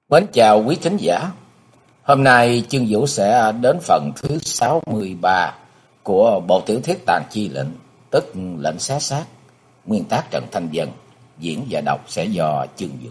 Mến chào quý thính giả. Hôm nay Chương Vũ sẽ đến phần thứ 63 của bộ tiểu thuyết Tàn Chi Lệnh, tức Lệnh Xé Xác, nguyên tác Trần Thanh Vân, diễn và đọc sẽ do Chương Vũ.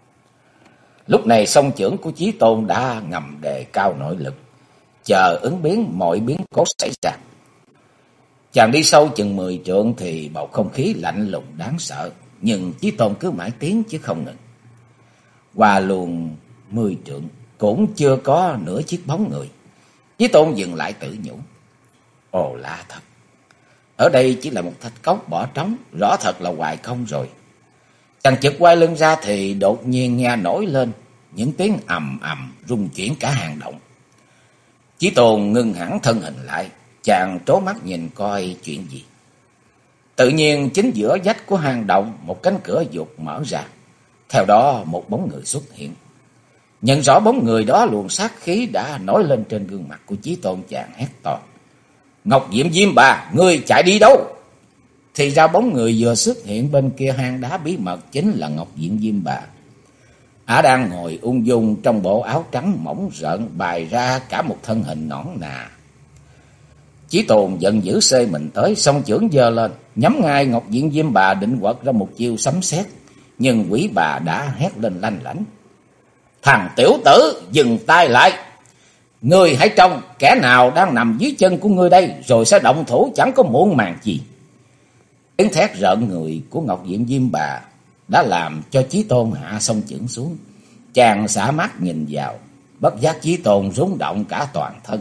Lúc này song chưởng của Chí Tôn đã ngầm đề cao nội lực, chờ ứng biến mọi biến cố xảy ra. Chàng đi sâu chừng 10 trượng thì bầu không khí lạnh lùng đáng sợ, nhưng Chí Tôn cứ mãi tiến chứ không ngừng. Qua luôn 10 trượng cũng chưa có nửa chiếc bóng người. Chí Tôn dừng lại tự nhủ: ồ lạ thật, ở đây chỉ là một thạch cốc bỏ trống, rõ thật là hoài không rồi. Chàng chợt quay lưng ra thì đột nhiên nghe nổi lên những tiếng ầm ầm rung chuyển cả hang động. Chí Tôn ngưng hẳn thân hình lại, chàng trố mắt nhìn coi chuyện gì. Tự nhiên chính giữa vách của hang động một cánh cửa vụt mở ra, theo đó một bóng người xuất hiện. Nhận rõ bóng người đó, luồng sát khí đã nổi lên trên gương mặt của Chí Tôn, chàng hét to: Ngọc Diệm Diêm Bà, ngươi chạy đi đâu? Thì ra bóng người vừa xuất hiện bên kia hang đá bí mật chính là Ngọc Diệm Diêm Bà. Ả đang ngồi ung dung trong bộ áo trắng mỏng rợn, bày ra cả một thân hình nõn nà. Chí Tôn giận dữ xê mình tới, song chưởng giơ lên nhắm ngay Ngọc Diệm Diêm Bà, định quật ra một chiêu sấm sét, nhưng quỷ bà đã hét lên lanh lảnh: Thằng tiểu tử, dừng tay lại! Ngươi hãy trông kẻ nào đang nằm dưới chân của ngươi đây, rồi sẽ động thủ chẳng có muộn màng gì. Tiếng thét rợn người của Ngọc Diệm Diêm Bà đã làm cho Chí Tôn hạ song chưởng xuống. Chàng xả mắt nhìn vào, bất giác Chí Tôn rung động cả toàn thân.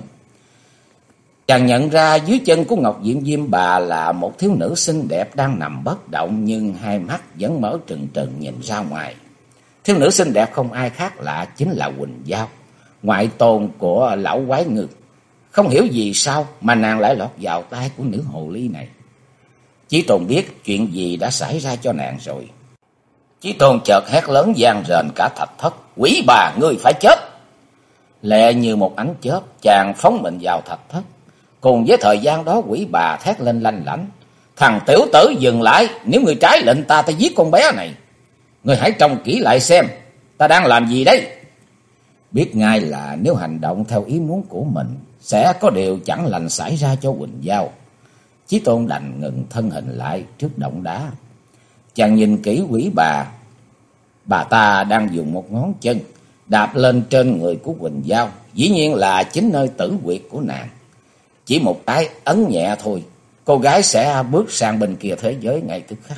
Chàng nhận ra dưới chân của Ngọc Diệm Diêm Bà là một thiếu nữ xinh đẹp đang nằm bất động, nhưng hai mắt vẫn mở trừng trừng nhìn ra ngoài. Thiếu nữ xinh đẹp không ai khác lạ chính là Quỳnh Giao, ngoại tôn của lão quái ngư. Không hiểu vì sao mà nàng lại lọt vào tay của nữ hồ ly này. Chí Tôn biết chuyện gì đã xảy ra cho nàng rồi. Chí Tôn chợt hét lớn vang rền cả thạch thất: Quỷ bà, ngươi phải chết! Lẹ như một ánh chớp, chàng phóng mình vào thạch thất. Cùng với thời gian đó, quỷ bà thét lên lanh lảnh: Thằng tiểu tử, dừng lại! Nếu ngươi trái lệnh ta giết con bé này. Ngươi hãy trông kỹ lại xem ta đang làm gì đấy. Biết ngay là nếu hành động theo ý muốn của mình sẽ có điều chẳng lành xảy ra cho Quỳnh Giao. Chí Tôn đành ngừng thân hình lại trước động đá. Chàng nhìn kỹ quỷ bà ta đang dùng một ngón chân đạp lên trên người của Quỳnh Giao, dĩ nhiên là chính nơi tử huyệt của nàng. Chỉ một cái ấn nhẹ thôi, cô gái sẽ bước sang bên kia thế giới ngay tức khắc.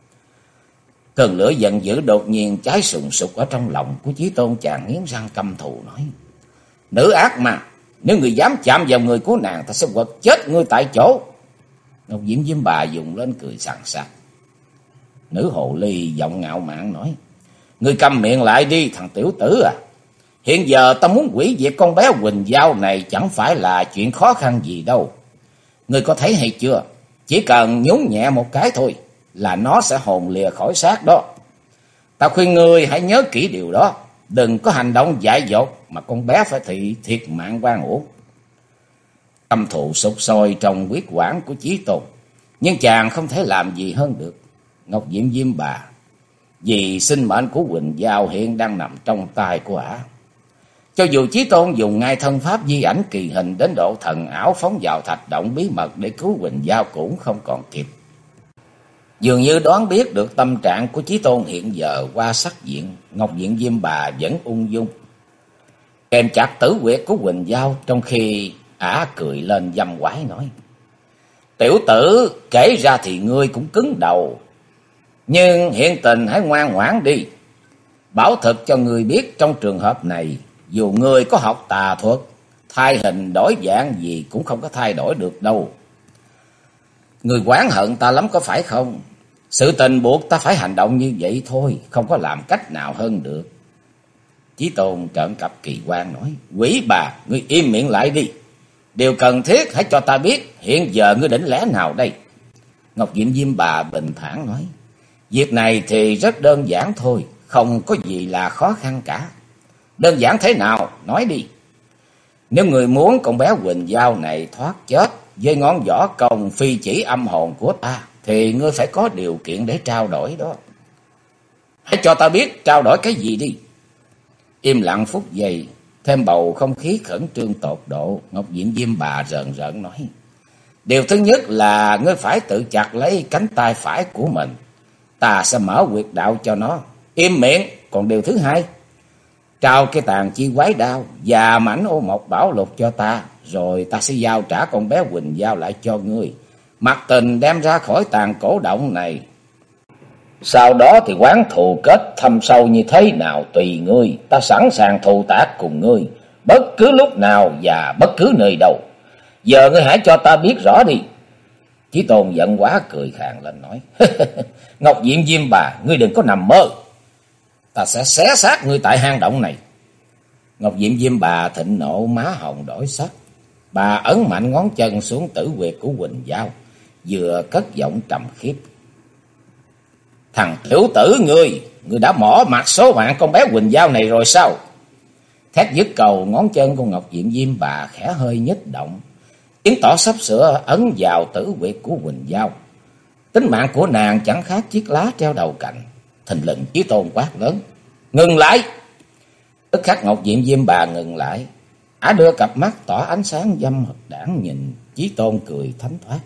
Cơn lửa giận dữ đột nhiên cháy sùng sục ở trong lòng của Chí Tôn, chàng nghiến răng căm thù nói: Nữ ác mà, nếu người dám chạm vào người của nàng, ta sẽ quật chết ngươi tại chỗ. Ngọc Diệm Diêm Bà dùng lên cười sằng sặc. Nữ hồ ly giọng ngạo mạn nói: Ngươi câm miệng lại đi thằng tiểu tử à. Hiện giờ ta muốn hủy diệt con bé Quỳnh Giao này chẳng phải là chuyện khó khăn gì đâu. Ngươi có thấy hay chưa? Chỉ cần nhún nhẹ một cái thôi là nó sẽ hồn lìa khỏi xác đó. Ta khuyên ngươi hãy nhớ kỹ điều đó, đừng có hành động dại dột mà con bé phải thiệt mạng oan uổng. Căm thù sục sôi trong huyết quản của Chí Tôn, nhưng chàng không thể làm gì hơn được. Ngọc Diệm Diêm Bà, vì sinh mệnh của Quỳnh Giao hiện đang nằm trong tay của ả. Cho dù Chí Tôn dùng ngay thân pháp di ảnh kỳ hình đến độ thần ảo phóng vào thạch động bí mật để cứu Quỳnh Giao cũng không còn kịp. Dường như đoán biết được tâm trạng của Chí Tôn hiện giờ qua sắc diện, Ngọc Diệm Diêm Bà vẫn ung dung kèm chặt tử huyệt của Quỳnh Giao, trong khi ả cười lên dâm quái nói: Tiểu tử, kể ra thì ngươi cũng cứng đầu, nhưng hiện tình hãy ngoan ngoãn đi. Bảo thực cho ngươi biết, trong trường hợp này, dù ngươi có học tà thuật, thay hình đổi dạng gì cũng không có thay đổi được đâu. Ngươi oán hận ta lắm có phải không? Sự tình buộc ta phải hành động như vậy thôi, không có làm cách nào hơn được. Chí Tôn trợn cặp kỳ quan nói: Quỷ bà, ngươi im miệng lại đi. Điều cần thiết hãy cho ta biết hiện giờ ngươi định lẽ nào đây? Ngọc Diệm Diêm Bà bình thản nói: Việc này thì rất đơn giản thôi, không có gì là khó khăn cả. Đơn giản thế nào? Nói đi. Nếu người muốn con bé Quỳnh Giao này thoát chết với ngón võ công phi chỉ âm hồn của ta, thì ngươi phải có điều kiện để trao đổi đó. Hãy cho ta biết trao đổi cái gì đi. Im lặng phút giây, thêm bầu không khí khẩn trương tột độ, Ngọc Diện Diêm Bà rờn rợn nói: Điều thứ nhất là ngươi phải tự chặt lấy cánh tay phải của mình. Ta sẽ mở huyệt đạo cho nó. Im miệng. Còn điều thứ hai, trao cái tàn chi quái đao và mảnh ô mộc bảo lục cho ta. Rồi ta sẽ giao trả con bé Quỳnh Giao lại cho ngươi. Mặc Tình đem ra khỏi tàn cổ động này. Sau đó thì quán thù kết thâm sâu như thế nào tùy ngươi. Ta sẵn sàng thù tác cùng ngươi, bất cứ lúc nào và bất cứ nơi đâu. Giờ ngươi hãy cho ta biết rõ đi. Chí Tôn giận quá cười khàn lên nói: Ngọc Diện Diêm Bà, ngươi đừng có nằm mơ. Ta sẽ xé xác ngươi tại hang động này. Ngọc Diện Diêm Bà thịnh nộ, má hồng đổi sắc. Bà ấn mạnh ngón chân xuống tử huyệt của Quỳnh Giao, vừa cất giọng trầm khiếp: Thằng tiểu tử ngươi đã mỏ mặt số mạng con bé Quỳnh Giao này rồi sao? Thét dứt cầu, ngón chân của Ngọc Diện Diêm Bà khẽ hơi nhích động, chứng tỏ sắp sửa ấn vào tử huyệt của Quỳnh Giao. Tính mạng của nàng chẳng khác chiếc lá treo đầu cành. Thình lình Chí Tôn quát lớn: Ngừng lại! Tức khắc Ngọc Diện Diêm Bà ngừng lại. Ả đưa cặp mắt tỏa ánh sáng dâm đãng nhìn Chí Tôn cười thánh thoát: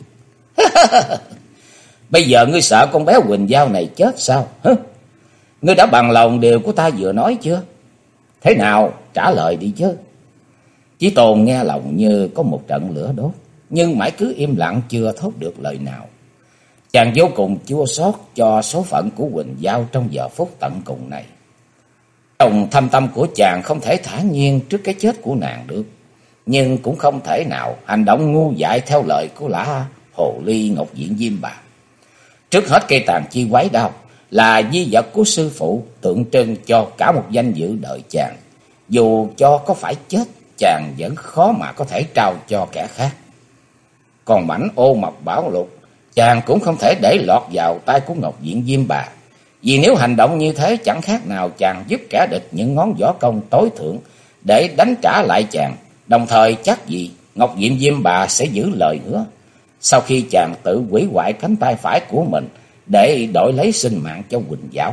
Bây giờ ngươi sợ con bé Quỳnh Giao này chết sao? Ngươi đã bằng lòng điều của ta vừa nói chưa? Thế nào, trả lời đi chứ. Chí Tôn nghe lòng như có một trận lửa đốt, nhưng mãi cứ im lặng chưa thốt được lời nào. Chàng vô cùng chua xót cho số phận của Quỳnh Giao trong giờ phút tận cùng này. Trong thâm tâm của chàng không thể thản nhiên trước cái chết của nàng được, nhưng cũng không thể nào hành động ngu dại theo lời của lã hồ ly Ngọc Diện Diêm Bà. Trước hết, cây tàn chi quái đao là di vật của sư phụ, tượng trưng cho cả một danh dự đời chàng. Dù cho có phải chết, chàng vẫn khó mà có thể trao cho kẻ khác. Còn mảnh ô mộc bảo lục, chàng cũng không thể để lọt vào tay của Ngọc Diện Diêm Bà. Vì nếu hành động như thế, chẳng khác nào chàng giúp kẻ địch những ngón võ công tối thượng để đánh trả lại chàng. Đồng thời chắc gì Ngọc Diện Diêm Bà sẽ giữ lời hứa sau khi chàng tự hủy hoại cánh tay phải của mình để đổi lấy sinh mạng cho Quỳnh Giao.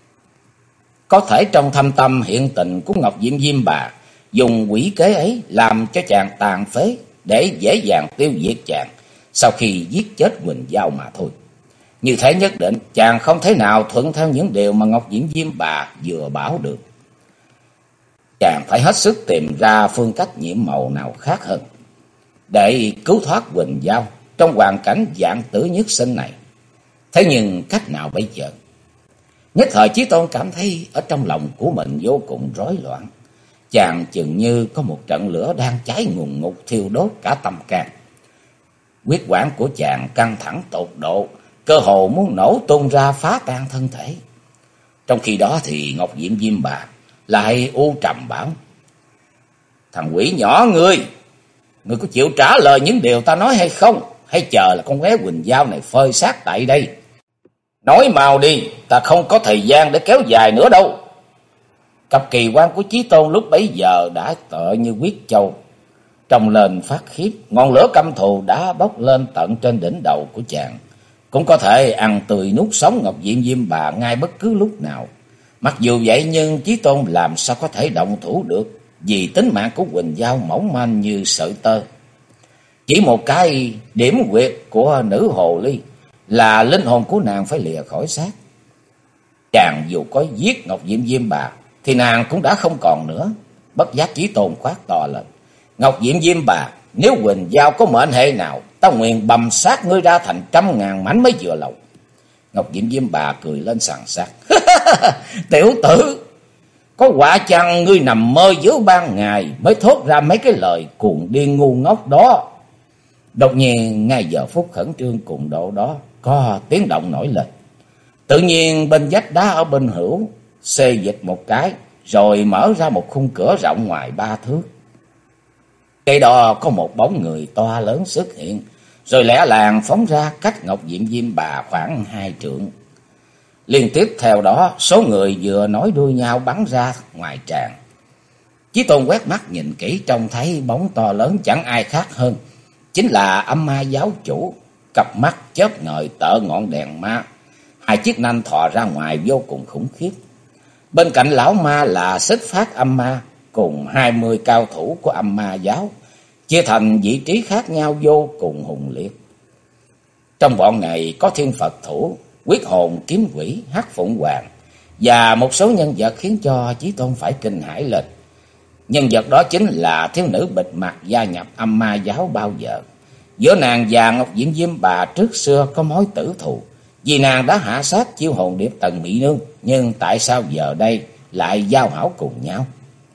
Có thể trong thâm tâm hiện tình của Ngọc Diện Diêm Bà dùng quỷ kế ấy làm cho chàng tàn phế để dễ dàng tiêu diệt chàng sau khi giết chết Quỳnh Giao mà thôi. Như thế nhất định chàng không thể nào thuận theo những điều mà Ngọc Diện Diêm Bà vừa bảo được. Chàng phải hết sức tìm ra phương cách nhiệm màu nào khác hơn để cứu thoát Quỳnh Giao trong hoàn cảnh vạn tử nhất sinh này. Thế nhưng cách nào bây giờ? Nhất thời Chí Tôn cảm thấy ở trong lòng của mình vô cùng rối loạn. Chàng chừng như có một trận lửa đang cháy ngùn ngụt thiêu đốt cả tâm can. Huyết quản của chàng căng thẳng tột độ, cơ hồ muốn nổ tung ra phá tan thân thể. Trong khi đó thì Ngọc Diện Diêm Bà lại u trầm bảo: Thằng quỷ nhỏ ngươi có chịu trả lời những điều ta nói hay không? Hay chờ là con bé Quỳnh Giao này phơi xác tại đây? Nói mau đi, ta không có thời gian để kéo dài nữa đâu. Cặp kỳ quan của Chí Tôn lúc bấy giờ đã tựa như huyết châu, trông lên phát khiếp. Ngọn lửa căm thù đã bốc lên tận trên đỉnh đầu của chàng, cũng có thể ăn tươi nuốt sống Ngọc Diện Diêm Bà ngay bất cứ lúc nào. Mặc dù vậy nhưng Chí Tôn làm sao có thể động thủ được, vì tính mạng của Quỳnh Giao mỏng manh như sợi tơ. Chỉ một cái điểm huyệt của nữ hồ ly là linh hồn của nàng phải lìa khỏi xác. Chàng dù có giết Ngọc Diện Diêm Bà thì nàng cũng đã không còn nữa. Bất giác Chí Tôn quát to lên: Ngọc Diện Diêm Bà, nếu Quỳnh Giao có mệnh hệ nào, ta nguyện bầm xác ngươi ra thành 100.000 mảnh mới vừa lòng. Ngọc Diện Diêm Bà cười lên sằng sặc: Tiểu tử, có quả chăng ngươi nằm mơ giữa ban ngày mới thốt ra mấy cái lời cuồng điên ngu ngốc đó? Đột nhiên ngay giờ phút khẩn trương cùng độ đó, có tiếng động nổi lên. Tự nhiên bên vách đá ở bên hữu xê dịch một cái, rồi mở ra một khung cửa rộng ngoài 3 thước. Cây đó có một bóng người to lớn xuất hiện, rồi lẻ làng phóng ra cách Ngọc Diện Diêm Bà khoảng 2 trượng. Liên tiếp theo đó, số người vừa nối đuôi nhau bắn ra ngoài tràng. Chí Tôn quét mắt nhìn kỹ, trông thấy bóng to lớn chẳng ai khác hơn chính là Âm Ma giáo chủ. Cặp mắt chớp ngời tợ ngọn đèn ma, 2 chiếc nanh thò ra ngoài vô cùng khủng khiếp. Bên cạnh lão ma là Xích Phát âm ma cùng 20 cao thủ của âm ma giáo, chia thành vị trí khác nhau vô cùng hùng liệt. Trong bọn này có Thiên Phật Thủ, Quyết Hồn Kiếm Quỷ, Hắc Phụng Hoàng và một số nhân vật khiến cho Chí Tôn phải kinh hãi lên. Nhân vật đó chính là thiếu nữ bịt mặt gia nhập âm ma giáo bao giờ. Giữa nàng và Ngọc Diễm Diêm Bà trước xưa có mối tử thù, vì nàng đã hạ sát Chiêu Hồn Điệp Tần Mỹ Nương, nhưng tại sao giờ đây lại giao hảo cùng nhau?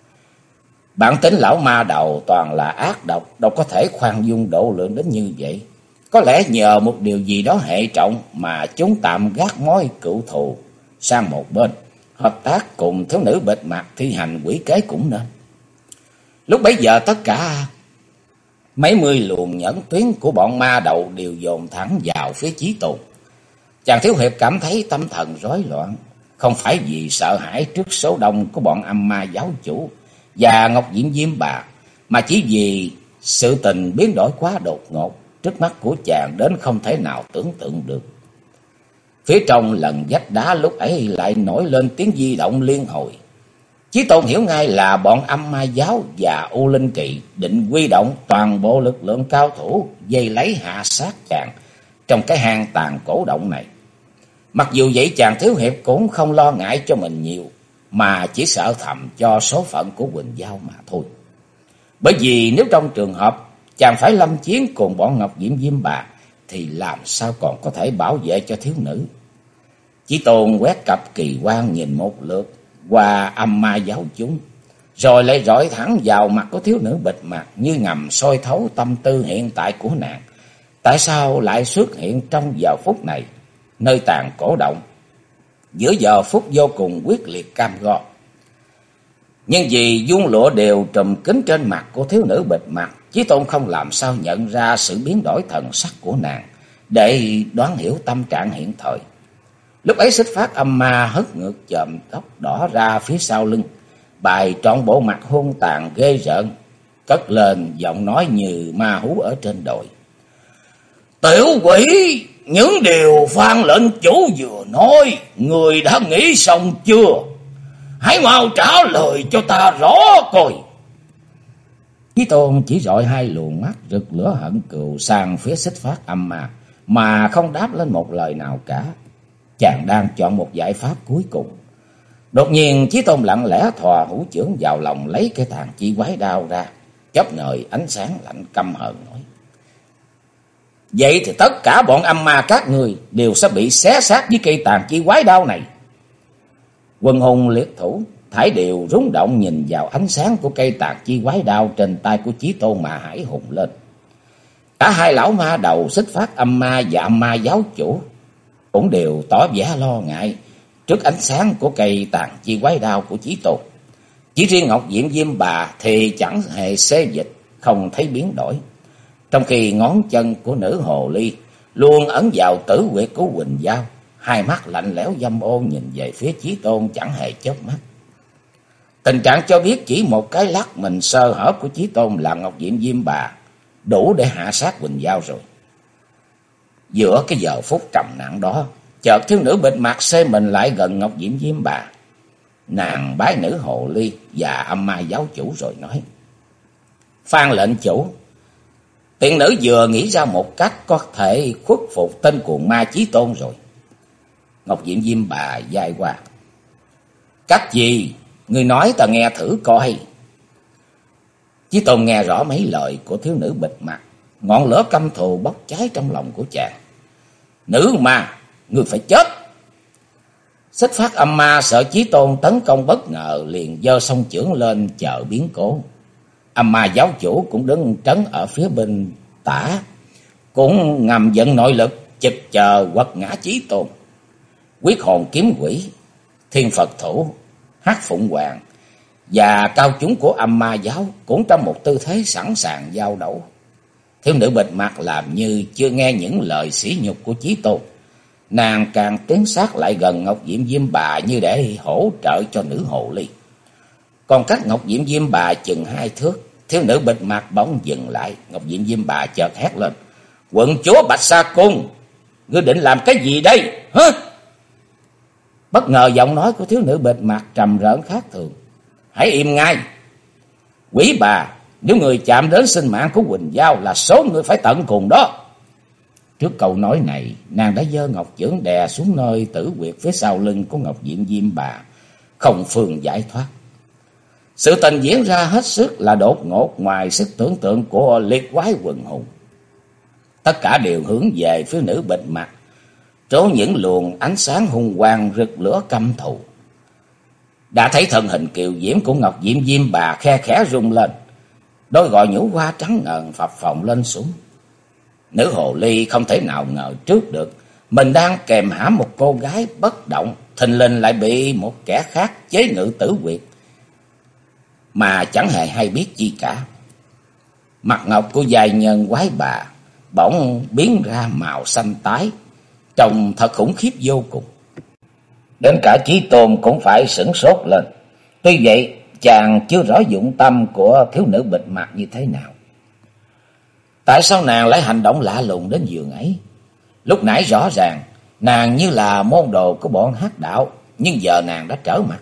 Bản tính lão ma đầu toàn là ác độc, đâu có thể khoan dung độ lượng đến như vậy. Có lẽ nhờ một điều gì đó hệ trọng mà chúng tạm gác mối cựu thù sang một bên, hợp tác cùng thiếu nữ bịt mặt thi hành quỷ kế cũng nên. Lúc bấy giờ tất cả mấy mươi luồng nhẫn tuyến của bọn ma đầu đều dồn thẳng vào phía Chí Tôn. Chàng thiếu hiệp cảm thấy tâm thần rối loạn, không phải vì sợ hãi trước số đông của bọn âm ma giáo chủ và Ngọc Diễm Diêm Bà, mà chỉ vì sự tình biến đổi quá đột ngột trước mắt của chàng đến không thể nào tưởng tượng được. Phía trong lần vách đá lúc ấy lại nổi lên tiếng di động liên hồi. Chí Tôn hiểu ngay là bọn âm ma giáo và U Linh Kỳ định huy động toàn bộ lực lượng cao thủ dây lấy hạ sát chàng trong cái hang tàn cổ động này. Mặc dù vậy chàng thiếu hiệp cũng không lo ngại cho mình nhiều, mà chỉ sợ thầm cho số phận của Quỳnh Giao mà thôi. Bởi vì nếu trong trường hợp chàng phải lâm chiến cùng bọn Ngọc Diễm Diêm Bà thì làm sao còn có thể bảo vệ cho thiếu nữ. Chí Tôn quét cặp kỳ quan nhìn một lượt qua âm ma giáo chúng, rồi lại rọi thẳng vào mặt của thiếu nữ bịt mặt, như ngầm soi thấu tâm tư hiện tại của nàng. Tại sao lại xuất hiện trong giờ phút này, nơi tàn cổ động, giữa giờ phút vô cùng quyết liệt cam go? Nhưng vì vuông lụa đều trùm kín trên mặt của thiếu nữ bịt mặt, Chí Tôn không làm sao nhận ra sự biến đổi thần sắc của nàng để đoán hiểu tâm trạng hiện thời. Lúc ấy Xích Phát âm ma hất ngược chòm tóc đỏ ra phía sau lưng, bài trọn bộ mặt hung tàn ghê rợn, cất lên giọng nói như ma hú ở trên đồi. Tiểu quỷ, những điều Phan lệnh chủ vừa nói, người đã nghĩ xong chưa? Hãy mau trả lời cho ta rõ coi. Chí Tôn chỉ dọi hai luồng mắt rực lửa hận cừu sang phía Xích Phát âm ma, mà không đáp lên một lời nào cả. Chàng đang chọn một giải pháp cuối cùng. Đột nhiên Chí Tôn lặng lẽ thò hữu chưởng vào lòng, lấy cây tàn chi quái đao ra, chớp ngời ánh sáng lạnh căm hờn nói: Vậy thì tất cả bọn âm ma các người đều sẽ bị xé xác với cây tàn chi quái đao này. Quân hùng liệt thủ thải đều rung động nhìn vào ánh sáng của cây tàn chi quái đao trên tay của Chí Tôn mà hãi hùng lên. Cả hai lão ma đầu Xích Phát âm ma và âm ma giáo chủ cũng đều tỏ vẻ lo ngại trước ánh sáng của cây tàn chi quái đao của Chí Tôn. Chỉ riêng Ngọc Diễm Diêm Bà thì chẳng hề xê dịch, không thấy biến đổi, trong khi ngón chân của nữ hồ ly luôn ấn vào tử huyệt của Quỳnh Giao, hai mắt lạnh lẽo dâm ô nhìn về phía Chí Tôn chẳng hề chớp mắt. Tình trạng cho biết chỉ một cái lắc mình sơ hở của Chí Tôn là Ngọc Diễm Diêm Bà đủ để hạ sát Quỳnh Giao rồi. Giữa cái giờ phút trầm nặng đó, chợt thiếu nữ bịt mặt xê mình lại gần Ngọc Diễm Diêm Bà. Nàng bái nữ hồ ly và âm ma giáo chủ rồi nói: Phan lệnh chủ, tiện nữ vừa nghĩ ra một cách có thể khuất phục tên cuồng ma Chí Tôn rồi. Ngọc Diễm Diêm Bà dai qua: Cách gì? Người nói ta nghe thử coi. Chí Tôn nghe rõ mấy lời của thiếu nữ bịt mặt, ngọn lửa căm thù bốc cháy trong lòng của chàng. Nữ ma, ngươi phải chết. Xích Phát âm ma sợ Chí Tôn tấn công bất ngờ, liền giơ song chưởng lên chờ biến cố. Âm ma giáo chủ cũng đứng trấn ở phía bên tả, cũng ngầm vận nội lực chực chờ quật ngã Chí Tôn. Quyết Hồn Kiếm Quỷ, Thiên Phật Thủ, Hắc Phụng Hoàng và cao chúng của âm ma giáo cũng trong một tư thế sẵn sàng giao đấu. Thiếu nữ bịt mặt làm như chưa nghe những lời sỉ nhục của Chí Tôn. Nàng càng tiến sát lại gần Ngọc Diễm Diêm Bà như để hỗ trợ cho nữ hồ ly. Còn cách Ngọc Diễm Diêm Bà chừng 2 thước, thiếu nữ bịt mặt bỗng dừng lại. Ngọc Diễm Diêm Bà chợt hét lên: Quận chúa Bạch Sa Cung, ngươi định làm cái gì đây hả? Bất ngờ giọng nói của thiếu nữ bịt mặt trầm rỡn khác thường. Hãy im ngay! Quỷ bà, nếu người chạm đến sinh mạng của Quỳnh Giao là số người phải tận cùng đó. Trước câu nói này, nàng đã giơ ngọc chưởng đè xuống nơi tử huyệt phía sau lưng của Ngọc Diệm Diêm Bà, không phương giải thoát. Sự tình diễn ra hết sức là đột ngột, ngoài sức tưởng tượng của liệt quái quần hùng. Tất cả đều hướng về phía nữ bịt mặt, trốn những luồng ánh sáng hung quang rực lửa căm thù. Đã thấy thân hình kiều diễm của Ngọc Diệm Diêm Bà khe khẽ rung lên, đôi gò nhũ hoa trắng ngần phập phồng lên xuống. Nữ hồ ly không thể nào ngờ trước được mình đang kèm hãm một cô gái bất động, thình lình lại bị một kẻ khác chế ngự tử huyệt mà chẳng hề hay biết chi cả. Mặt ngọc của giai nhân quái bà bỗng biến ra màu xanh tái, trông thật khủng khiếp vô cùng. Đến cả Chí Tôn cũng phải sửng sốt lên. Tuy vậy, chàng chưa rõ dụng tâm của thiếu nữ bịt mặt như thế nào. Tại sao nàng lại hành động lạ lùng đến giường ấy? Lúc nãy rõ ràng nàng như là môn đồ của bọn hắc đạo, nhưng giờ nàng đã trở mặt.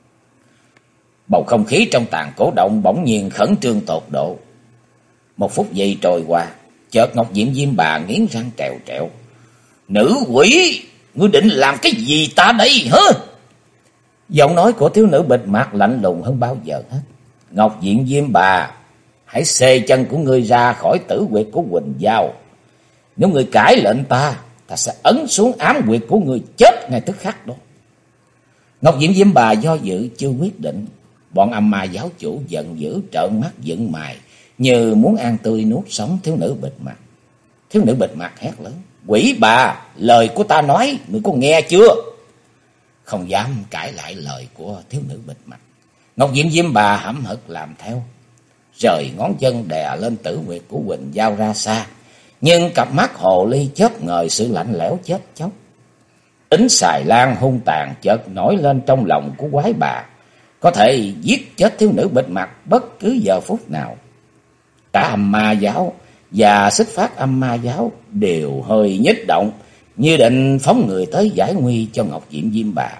Bầu không khí trong tàn cổ động bỗng nhiên khẩn trương tột độ. Một phút giây trôi qua, chợt Ngọc Diệm Diêm Bà nghiến răng trèo trẹo. Nữ quỷ, ngươi định làm cái gì ta đây hả? Giọng nói của thiếu nữ bịt mặt lạnh lùng hơn bao giờ hết. Ngọc Diệm Diêm Bà, hãy xê chân của ngươi ra khỏi tử huyệt của Quỳnh Giao. Nếu ngươi cãi lệnh ta sẽ ấn xuống ám huyệt của ngươi chết ngay tức khắc đó. Ngọc Diệm Diêm Bà do dự chưa quyết định. Bọn âm ma giáo chủ giận dữ trợn mắt dựng mày, như muốn ăn tươi nuốt sống thiếu nữ bịt mặt. Thiếu nữ bịt mặt hét lớn. Quỷ bà, lời của ta nói, ngươi có nghe chưa? Không dám cãi lại lời của thiếu nữ bịt mặt, Ngọc Diệm Diêm Bà hậm hực làm theo. Rời ngón chân đè lên tử huyệt của Quỳnh Giao ra xa, nhưng cặp mắt hồ ly chớp ngời sự lạnh lẽo chết chóc. Tính xài lan hung tàn chợt nổi lên trong lòng của quái bà, có thể giết chết thiếu nữ bịt mặt bất cứ giờ phút nào. Cả âm ma giáo và Xích Phát âm ma giáo đều hơi nhích động, như định phóng người tới giải nguy cho Ngọc Diệm Diêm Bà.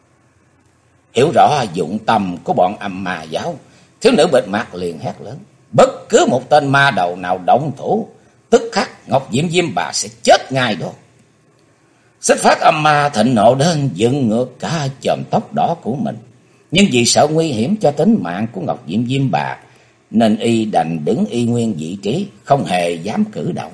Hiểu rõ dụng tâm của bọn âm ma giáo, thiếu nữ bịt mặt liền hét lớn. Bất cứ một tên ma đầu nào động thủ, tức khắc Ngọc Diệm Diêm Bà sẽ chết ngay đó. Xích Phát âm ma thịnh nộ đến dựng ngược cả chòm tóc đỏ của mình, nhưng vì sợ nguy hiểm cho tính mạng của Ngọc Diệm Diêm Bà, nên y đành đứng y nguyên vị trí, không hề dám cử động.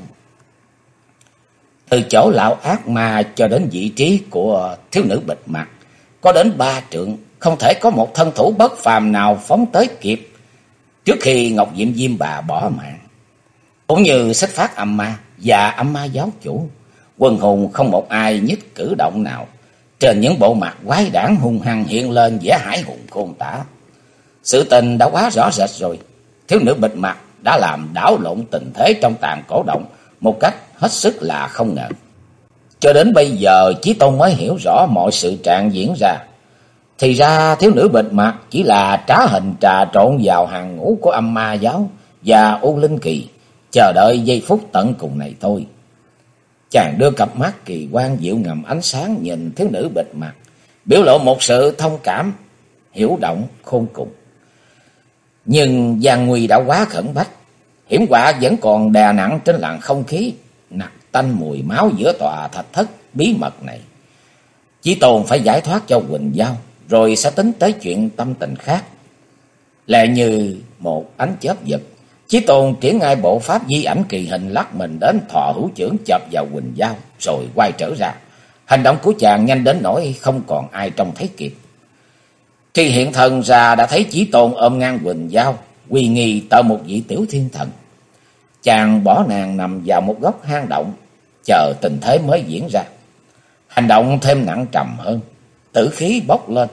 Từ chỗ lão ác ma cho đến vị trí của thiếu nữ bịt mặt có đến 3 trượng, không thể có một thân thủ bất phàm nào phóng tới kịp trước khi Ngọc Diệm Diêm Bà bỏ mạng. Cũng như Xích Phát âm ma và âm ma giáo chủ, quần hùng không một ai nhích cử động nào. Trên những bộ mặt quái đản hung hăng hiện lên vẻ hãi hùng khôn tả. Sự tình đã quá rõ rệt rồi. Thiếu nữ bịt mặt đã làm đảo lộn tình thế trong tàn cổ động một cách hết sức là không ngờ. Cho đến bây giờ Chí Tôn mới hiểu rõ mọi sự trạng diễn ra. Thì ra thiếu nữ bịt mặt chỉ là trá hình trà trộn vào hàng ngũ của âm ma giáo và U Linh Kỳ, chờ đợi giây phút tận cùng này thôi. Chàng đưa cặp mắt kỳ quan dịu ngầm ánh sáng nhìn thiếu nữ bịt mặt, biểu lộ một sự thông cảm, hiểu động khôn cùng. Nhưng gian nguy đã quá khẩn bách, hiểm họa vẫn còn đè nặng trên làn không khí nặc tanh mùi máu giữa tòa thạch thất bí mật này. Chí Tôn phải giải thoát cho Quỳnh Giao, rồi sẽ tính tới chuyện tâm tình khác. Lẹ như một ánh chớp giật, Chí Tôn triển ngay bộ pháp di ảnh kỳ hình lắc mình đến thọ hữu chưởng chộp vào Quỳnh Giao, rồi quay trở ra. Hành động của chàng nhanh đến nỗi không còn ai trông thấy kịp. Khi hiện thân ra đã thấy Chí Tôn ôm ngang Quỳnh Giao, uy nghi tợ một vị tiểu thiên thần. Chàng bỏ nàng nằm vào một góc hang động, chờ tình thế mới diễn ra. Hành động thêm nặng trầm hơn, tử khí bốc lên.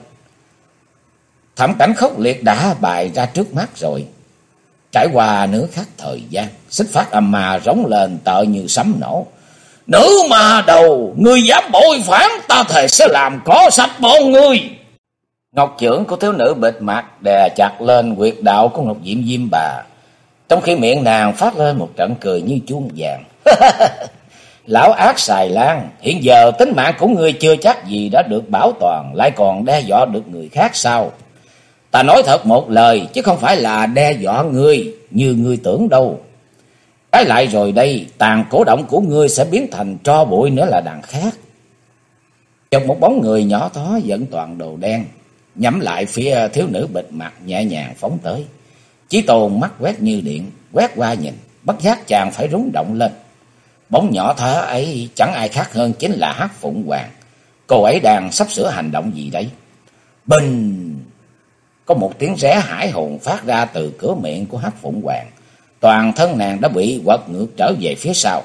Thảm cảnh khốc liệt đã bày ra trước mắt rồi. Trải qua nửa khắc thời gian, Xích Phát âm ma rống lên tợ như sấm nổ. Nữ ma đầu, ngươi dám bội phản, ta thề sẽ làm có sạch bọn ngươi. Ngọc chưởng của thiếu nữ bịt mặt đè chặt lên huyệt đạo của Ngọc Diệm Diêm Bà, trong khi miệng nàng phát lên một trận cười như chuông vàng. Lão ác xài lang, hiện giờ tính mạng của ngươi chưa chắc gì đã được bảo toàn, lại còn đe dọa được người khác sao? Ta nói thật một lời, chứ không phải là đe dọa ngươi như ngươi tưởng đâu. Trái lại rồi đây, tàn cổ động của ngươi sẽ biến thành tro bụi nữa là đằng khác. Chợt một bóng người nhỏ thó dẫn toàn đồ đen, nhắm lại phía thiếu nữ bịt mặt nhẹ nhàng phóng tới. Chí Tôn mắt quét như điện, quét qua nhìn, bất giác chàng phải rúng động lên. Bóng nhỏ thó ấy chẳng ai khác hơn chính là Hắc Phụng Hoàng. Cô ấy đang sắp sửa hành động gì đấy? Bình! Có một tiếng ré hãi hồn phát ra từ cửa miệng của Hắc Phụng Hoàng. Toàn thân nàng đã bị quật ngược trở về phía sau.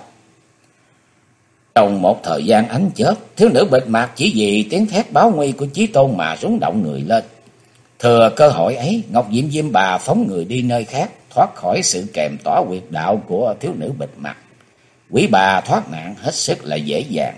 Trong một thời gian ánh chớp, thiếu nữ bịt mặt chỉ vì tiếng thét báo nguy của Chí Tôn mà rúng động người lên. Thừa cơ hội ấy, Ngọc Diệm Diêm Bà phóng người đi nơi khác, thoát khỏi sự kèm tỏa huyệt đạo của thiếu nữ bịt mặt. Quý bà thoát nạn hết sức là dễ dàng.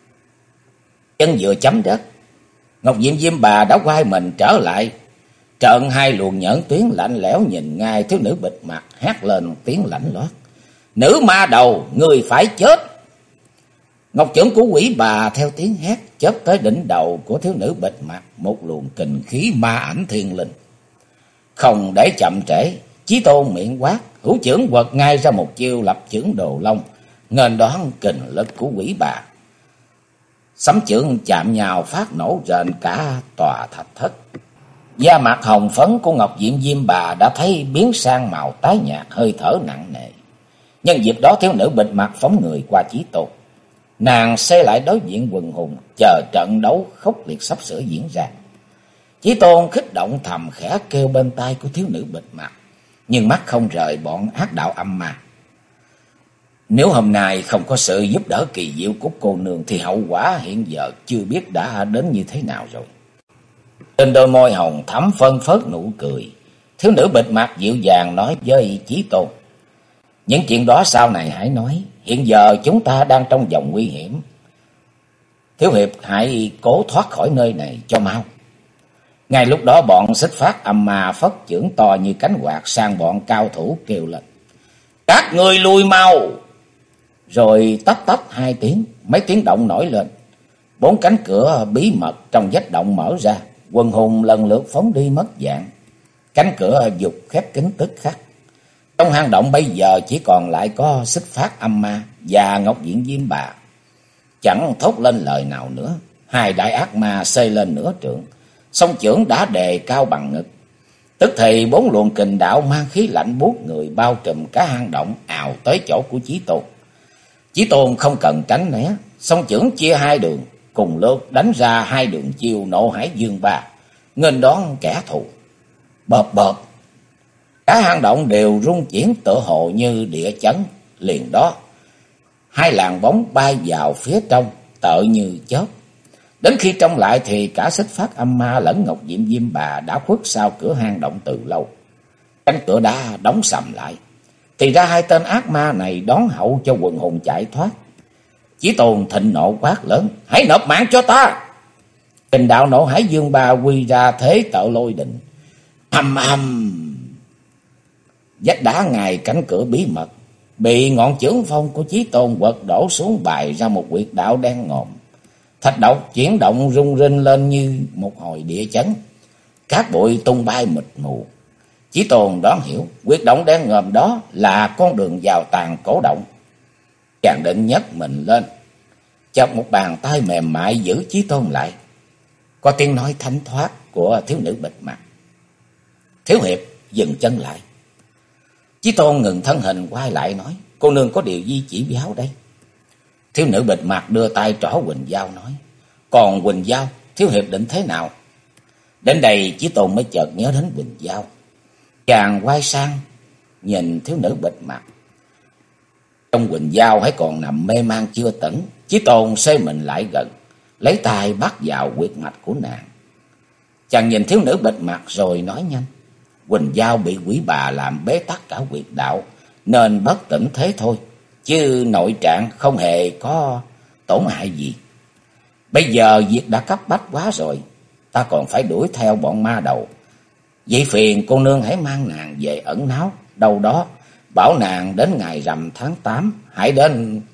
Chân vừa chấm đất, Ngọc Diệm Diêm Bà đã quay mình trở lại. Trợn hai luồng nhẫn tuyến lạnh lẽo nhìn ngay thiếu nữ bịt mặt, hét lên tiếng lạnh lót: Nữ ma đầu, người phải chết! Ngọc chưởng của quỷ bà theo tiếng hét chớp tới đỉnh đầu của thiếu nữ bịt mặt một luồng kình khí ma ảnh thiên linh. Không để chậm trễ, Chí Tôn miệng quát, hữu chưởng quật ngay ra một chiêu lập chưởng Đồ Long, nghênh đón kình lực của quỷ bà. Sấm chưởng chạm nhau phát nổ rền cả tòa thạch thất. Da mặt hồng phấn của Ngọc Diệm Diêm Bà đã thấy biến sang màu tái nhạt, hơi thở nặng nề. Nhân dịp đó thiếu nữ bịt mặt phóng người qua Chí Tôn. Nàng xây lại đối diện quần hùng, chờ trận đấu khốc liệt sắp sửa diễn ra. Chí Tôn kích động thầm khẽ kêu bên tai của thiếu nữ bịt mặt, nhưng mắt không rời bọn ác đạo âm ma. Nếu hôm nay không có sự giúp đỡ kỳ diệu của cô nương thì hậu quả hiện giờ chưa biết đã đến như thế nào rồi. Trên đôi môi hồng thắm phân phớt nụ cười, thiếu nữ bịt mặt dịu dàng nói với Chí Tôn: Những chuyện đó sau này hãy nói, hiện giờ chúng ta đang trong vòng nguy hiểm. Thiếu hiệp hãy cố thoát khỏi nơi này cho mau. Ngay lúc đó bọn Xích Phát âm ma phất chưởng to như cánh quạt sang bọn cao thủ kêu lên: Các người lùi mau! Rồi tách tách hai tiếng, mấy tiếng động nổi lên. 4 cánh cửa bí mật trong vách động mở ra, quần hùng lần lượt phóng đi mất dạng. Cánh cửa dục khép kín tức khắc. Trong hang động bây giờ chỉ còn lại có Xích Phát âm ma và Ngọc Diệm Diêm Bà. Chẳng thốt lên lời nào nữa. Hai đại ác ma xây lên nửa trượng, song chưởng đã đề cao bằng ngực. Tức thì 4 luồng kình đạo mang khí lạnh buốt người bao trùm cả hang động ào tới chỗ của Chí Tôn. Chí Tôn không cần tránh né, song chưởng chia hai đường, cùng lượt đánh ra hai đường chiêu Nộ Hải Dương Ba, nghênh đón kẻ thù. Bợp bợp, cả hang động đều rung chuyển tựa hồ như địa chấn. Liền đó, hai làn bóng bay vào phía trong, tợ như chớp. Đến khi trông lại thì cả Xích Phát âm ma lẫn Ngọc Diệm Diêm Bà đã khuất sau cửa hang động từ lâu. Cánh cửa đá đóng sầm lại. Thì ra hai tên ác ma này đón hậu cho quần hùng chạy thoát. Chí Tôn thịnh nộ quát lớn: Hãy nộp mạng cho ta! Kình đạo Nộ Hải Dương Ba quy ra thế tợ lôi đình. Ầm ầm, vách đá ngay cánh cửa bí mật bị ngọn chưởng phong của Chí Tôn quật đổ xuống, bày ra một huyệt đạo đen ngòm. Thạch độc chuyển động rung rinh lên như một hồi địa chấn, cát bụi tung bay mịt mù. Chí Tôn đoán hiểu huyệt động đen ngòm đó là con đường vào tàn cổ động. Chàng định nhấc mình lên, chợt một bàn tay mềm mại giữ Chí Tôn lại. Có tiếng nói thánh thoát của thiếu nữ bịt mặt: Thiếu hiệp dừng chân lại. Chí Tôn ngừng thân hình quay lại nói: Cô nương có điều gì chỉ báo đây? Thiếu nữ bịt mặt đưa tay trỏ Quỳnh Giao nói: Còn Quỳnh Giao, thiếu hiệp định thế nào? Đến đây Chí Tôn mới chợt nhớ đến Quỳnh Giao. Chàng quay sang nhìn thiếu nữ bịt mặt. Trong Quỳnh Giao hãy còn nằm mê man chưa tỉnh. Chí Tôn xê mình lại gần, lấy tay bắt vào huyệt mạch của nàng. Chàng nhìn thiếu nữ bịt mặt rồi nói nhanh: Quỳnh Giao bị quỷ bà làm bế tắc cả huyệt đạo, nên bất tỉnh thế thôi, chứ nội trạng không hề có tổn hại gì. Bây giờ việc đã cấp bách quá rồi, ta còn phải đuổi theo bọn ma đầu. Vậy phiền cô nương hãy mang nàng về ẩn náu đâu đó, bảo nàng đến ngày rằm tháng 8 hãy đến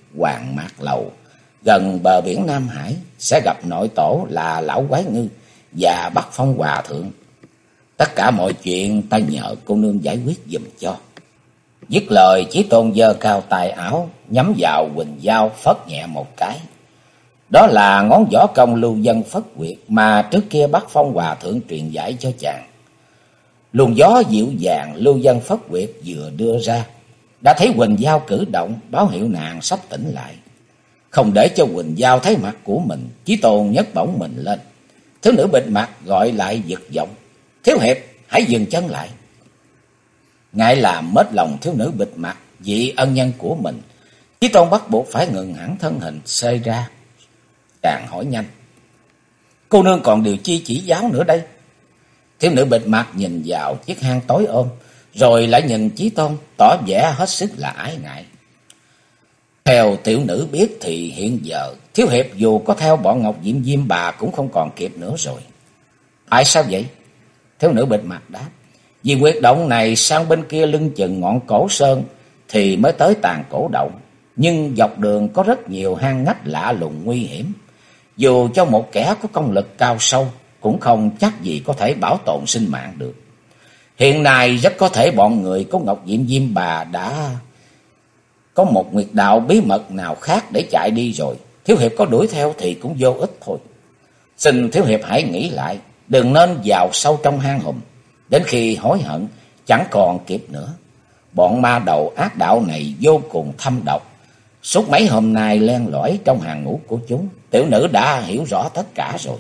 Hoàng Mạc Lầu, gần bờ biển Nam Hải, sẽ gặp nội tổ là Lão Quái Ngư và Bắc Phong Hòa Thượng. Tất cả mọi chuyện ta nhờ cô nương giải quyết giùm cho. Dứt lời, Chí Tôn giơ cao tài áo, nhắm vào Quỳnh Giao phất nhẹ một cái. Đó là ngón võ công lưu dân phất quyệt mà trước kia Bắc Phong Hòa Thượng truyền giải cho chàng. Luồng gió dịu dàng lưu dân phất quyệt vừa đưa ra, đã thấy Quỳnh Giao cử động, báo hiệu nàng sắp tỉnh lại. Không để cho Quỳnh Giao thấy mặt của mình, Chí Tôn nhấc bổng mình lên. Thiếu nữ bịt mặt gọi lại giật giọng: "Thiếu hiệp, hãy dừng chân lại." Ngại làm mết lòng thiếu nữ bịt mặt vị ân nhân của mình, Chí Tôn bắt buộc phải ngừng hẳn thân hình xê ra. Chàng hỏi nhanh: "Cô nương còn điều chi chỉ giáo nữa đây?" Thiếu nữ bịt mặt nhìn vào chiếc hang tối ôm, rồi lại nhìn Chí Tôn, tỏ vẻ hết sức là ái ngại. "Theo tiểu nữ biết thì hiện giờ thiếu hiệp dù có theo bọn Ngọc Diệm Diêm Bà cũng không còn kịp nữa rồi." "Tại sao vậy?" Thiếu nữ bịt mặt đáp: "Vì huyệt động này sang bên kia lưng chừng ngọn cổ sơn thì mới tới Tàn Cổ Động, nhưng dọc đường có rất nhiều hang ngách lạ lùng nguy hiểm. Dù cho một kẻ có công lực cao sâu cũng không chắc gì có thể bảo tồn sinh mạng được. Hiện nay rất có thể bọn người của Ngọc Diệm Diêm Bà đã có một huyệt đạo bí mật nào khác để chạy đi rồi. Thiếu hiệp có đuổi theo thì cũng vô ích thôi. Xin thiếu hiệp hãy nghĩ lại, đừng nên vào sâu trong hang hùm, đến khi hối hận chẳng còn kịp nữa. Bọn ma đầu ác đạo này vô cùng thâm độc. Suốt mấy hôm nay len lỏi trong hàng ngũ của chúng, tiểu nữ đã hiểu rõ tất cả rồi."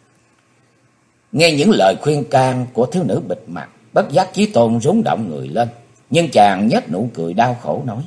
Nghe những lời khuyên can của thiếu nữ bịt mặt, bất giác Chí Tôn rúng động người lên, nhưng chàng nhếch nụ cười đau khổ nói: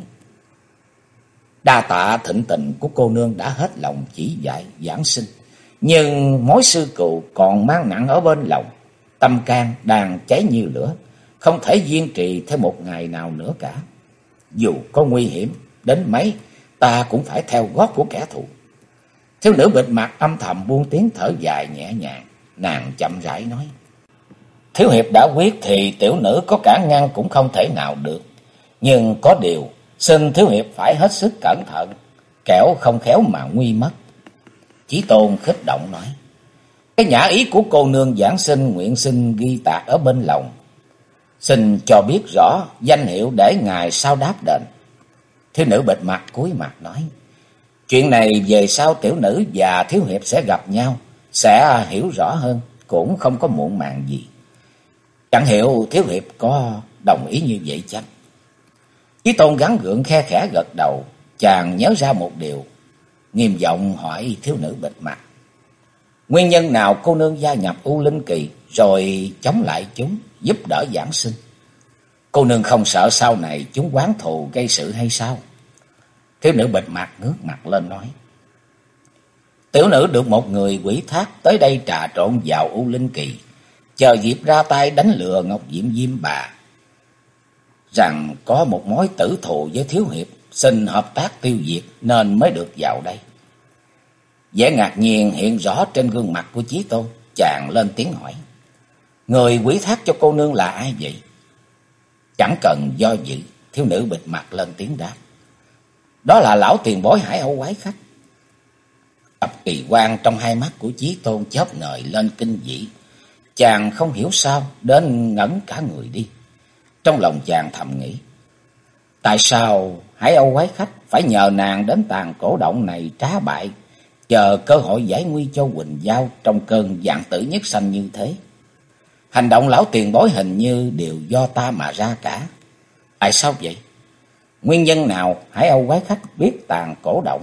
"Đa tạ thịnh tình của cô nương đã hết lòng chỉ dạy giảng sinh, nhưng mối sư cừu còn mang nặng ở bên lòng, tâm can đang cháy như lửa, không thể kiên trì thêm một ngày nào nữa cả. Dù có nguy hiểm đến mấy, ta cũng phải theo gót của kẻ thù." Thiếu nữ bịt mặt âm thầm buông tiếng thở dài nhẹ nhàng, nàng chậm rãi nói: "Thiếu hiệp đã quyết thì tiểu nữ có cản ngăn cũng không thể nào được, nhưng có điều xin thiếu hiệp phải hết sức cẩn thận, kẻo không khéo mà nguy mất." Chí Tôn khích động nói: "Cái nhã ý của cô nương giảng sinh nguyện xin ghi tạc ở bên lòng, xin cho biết rõ danh hiệu để ngài sao đáp đền." Thiếu nữ bịt mặt cúi mặt nói: "Chuyện này về sau tiểu nữ và thiếu hiệp sẽ gặp nhau, sẽ hiểu rõ hơn, cũng không có muộn màng gì. Chẳng hiểu thiếu hiệp có đồng ý như vậy chăng?" Chí Tôn gắng gượng khe khẽ gật đầu. Chàng nhớ ra một điều, nghiêm giọng hỏi thiếu nữ bịt mặt: "Nguyên nhân nào cô nương gia nhập U Linh Kỳ rồi chống lại chúng, giúp đỡ giảng sinh? Cô nương không sợ sau này chúng oán thù gây sự hay sao?" Thiếu nữ bịt mặt ngước mặt lên nói: "Tiểu nữ được một người quỷ thác tới đây trà trộn vào U Linh Kỳ, chờ dịp ra tay đánh lừa Ngọc Diệm Diêm Bà, rằng có một mối tử thù với thiếu hiệp, xin hợp tác tiêu diệt nên mới được vào đây." Vẻ ngạc nhiên hiện rõ trên gương mặt của Chí Tôn. Chàng lên tiếng hỏi: "Người quỷ thác cho cô nương là ai vậy?" Chẳng cần do dự, thiếu nữ bịt mặt lên tiếng đáp: "Đó là lão tiền bối Hải Âu Quái Khách." Cặp kỳ quan trong hai mắt của Chí Tôn chớp ngời lên kinh dị. Chàng không hiểu sao đến ngẩn cả người đi. Trong lòng chàng thầm nghĩ: tại sao Hải Âu Quái Khách phải nhờ nàng đến Tàn Cổ Động này trá bại, chờ cơ hội giải nguy cho Quỳnh Giao trong cơn vạn tử nhất sanh như thế? Hành động lão tiền bối hình như đều do ta mà ra cả. Tại sao vậy? Nguyên nhân nào Hải Âu Quái Khách biết Tàn Cổ Động,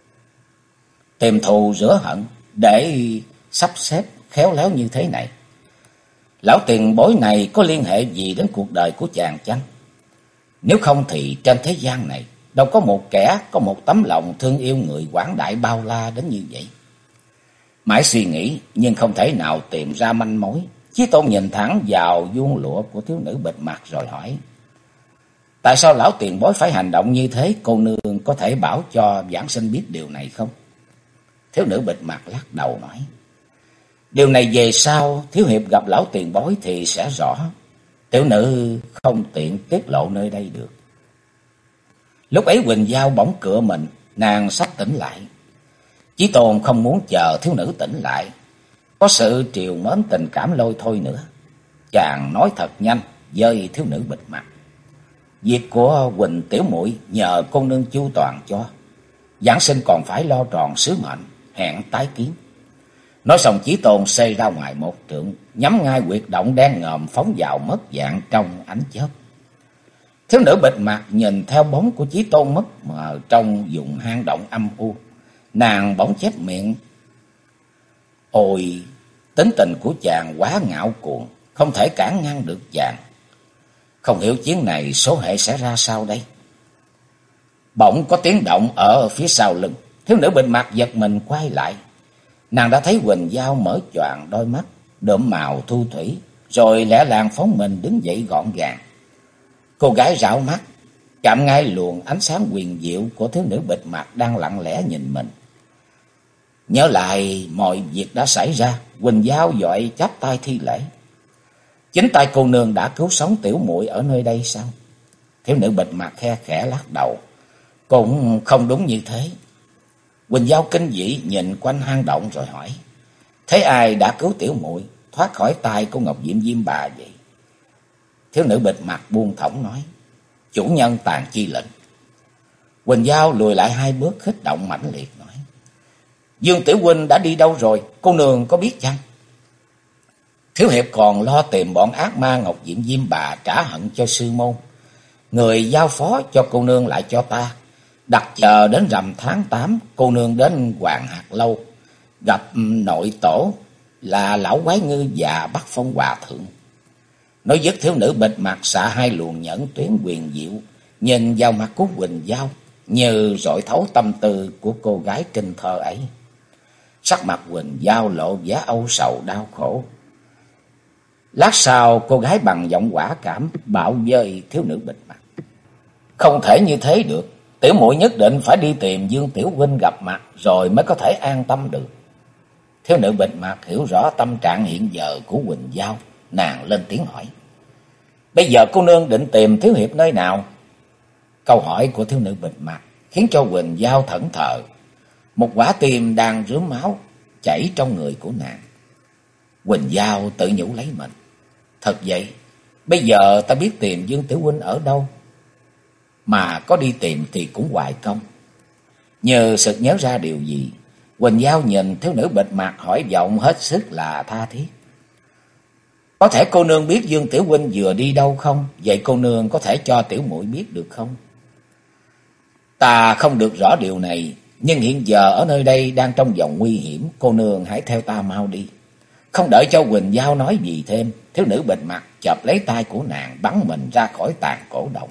tìm thù rửa hận để sắp xếp khéo léo như thế này? Lão tiền bối này có liên hệ gì đến cuộc đời của chàng chăng? Nếu không thì trên thế gian này đâu có một kẻ có một tấm lòng thương yêu người quảng đại bao la đến như vậy. Mãi suy nghĩ nhưng không thể nào tìm ra manh mối. Chí Tôn nhìn thẳng vào vuông lụa của thiếu nữ bịt mặt rồi hỏi: tại sao lão tiền bối phải hành động như thế? Cô nương có thể bảo cho giảng sinh biết điều này không? Thiếu nữ bịt mặt lắc đầu nói: điều này về sau thiếu hiệp gặp lão tiền bối thì sẽ rõ. Tiểu nữ không tiện tiết lộ nơi đây được. Lúc ấy Quỳnh Giao bỗng cựa mình, nàng sắp tỉnh lại. Chí Tôn không muốn chờ thiếu nữ tỉnh lại, có sự trìu mến tình cảm lôi thôi nữa. Chàng nói thật nhanh với thiếu nữ bịt mặt: việc của Huỳnh tiểu muội nhờ cô nương chu toàn cho. Giáng sinh còn phải lo tròn sứ mệnh, hẹn tái kiến. Nói xong Chí Tôn xê ra ngoài một trượng, nhắm ngay huyệt động đen ngòm phóng vào mất dạng trong ánh chớp. Thiếu nữ bịt mặt nhìn theo bóng của Chí Tôn mất mờ trong vùng hang động âm u, nàng bỗng chép miệng: ôi, tính tình của chàng quá ngạo cuồng, không thể cản ngăn được chàng. Không hiểu chuyến này số hệ sẽ ra sao đây. Bỗng có tiếng động ở phía sau lưng, thiếu nữ bịt mặt giật mình quay lại. Nàng đã thấy Huỳnh Giao mở choàng đôi mắt đượm màu thu thủy, rồi lẻ làng phóng mình đứng dậy gọn gàng. Cô gái rảo mắt, chạm ngay luồng ánh sáng huyền diệu của thiếu nữ bịt mặt đang lặng lẽ nhìn mình. Nhớ lại mọi việc đã xảy ra, Huỳnh Giao vội chắp tay thi lễ: chính tay cô nương đã cứu sống tiểu muội ở nơi đây sao? Thiếu nữ bịt mặt khe khẽ lắc đầu: cũng không đúng như thế. Huỳnh Giao kinh dị nhìn quanh hang động rồi hỏi: thế ai đã cứu tiểu muội thoát khỏi tay của Ngọc Diệm Diêm Bà vậy? Thiếu nữ bịt mặt buông thõng nói: chủ nhân Tàn Chi lệnh. Huỳnh Giao lùi lại hai bước khích động mãnh liệt nói: Dương tiểu huynh đã đi đâu rồi, cô nương có biết chăng? Thiếu hiệp còn lo tìm bọn ác ma Ngọc Diệm Diêm Bà trả hận cho sư môn. Người giao phó cho cô nương lại cho ta, đặt chờ đến rằm tháng 8 cô nương đến Hoàng Hạt Lâu gặp nội tổ là lão quái ngư và Bắc Phong Hòa Thượng. Nói dứt, thiếu nữ bịt mặt xạ hai luồng nhẫn tuyến huyền diệu nhìn vào mặt của Huỳnh Giao, như rọi thấu tâm tư của cô gái trinh thơ ấy. Sắc mặt Huỳnh Giao lộ vẻ âu sầu đau khổ. Lát sau cô gái bằng giọng quả cảm bảo với thiếu nữ bịt mặt: không thể như thế được, tiểu muội nhất định phải đi tìm Dương tiểu huynh gặp mặt rồi mới có thể an tâm được. Thiếu nữ bịt mặt hiểu rõ tâm trạng hiện giờ của Huỳnh Giao, nàng lên tiếng hỏi: bây giờ cô nương định tìm thiếu hiệp nơi nào? Câu hỏi của thiếu nữ bịt mặt khiến cho Huỳnh Giao thẫn thờ. Một quả tim đang rướm máu chảy trong người của nàng. Huỳnh Giao tự nhủ lấy mình: thật vậy, bây giờ ta biết tìm Dương tiểu huynh ở đâu, mà có đi tìm thì cũng hoài công. Nhờ sực nhớ ra điều gì, Huỳnh Giao nhìn thiếu nữ bịt mặt hỏi giọng hết sức là tha thiết: có thể cô nương biết Dương tiểu huynh vừa đi đâu không? Vậy cô nương có thể cho tiểu muội biết được không? Ta không được rõ điều này, nhưng hiện giờ ở nơi đây đang trong vòng nguy hiểm, cô nương hãy theo ta mau đi. Không đợi cho Huỳnh Giao nói gì thêm, thiếu nữ bịt mặt chộp lấy tay của nàng bắn mình ra khỏi tàn cổ động.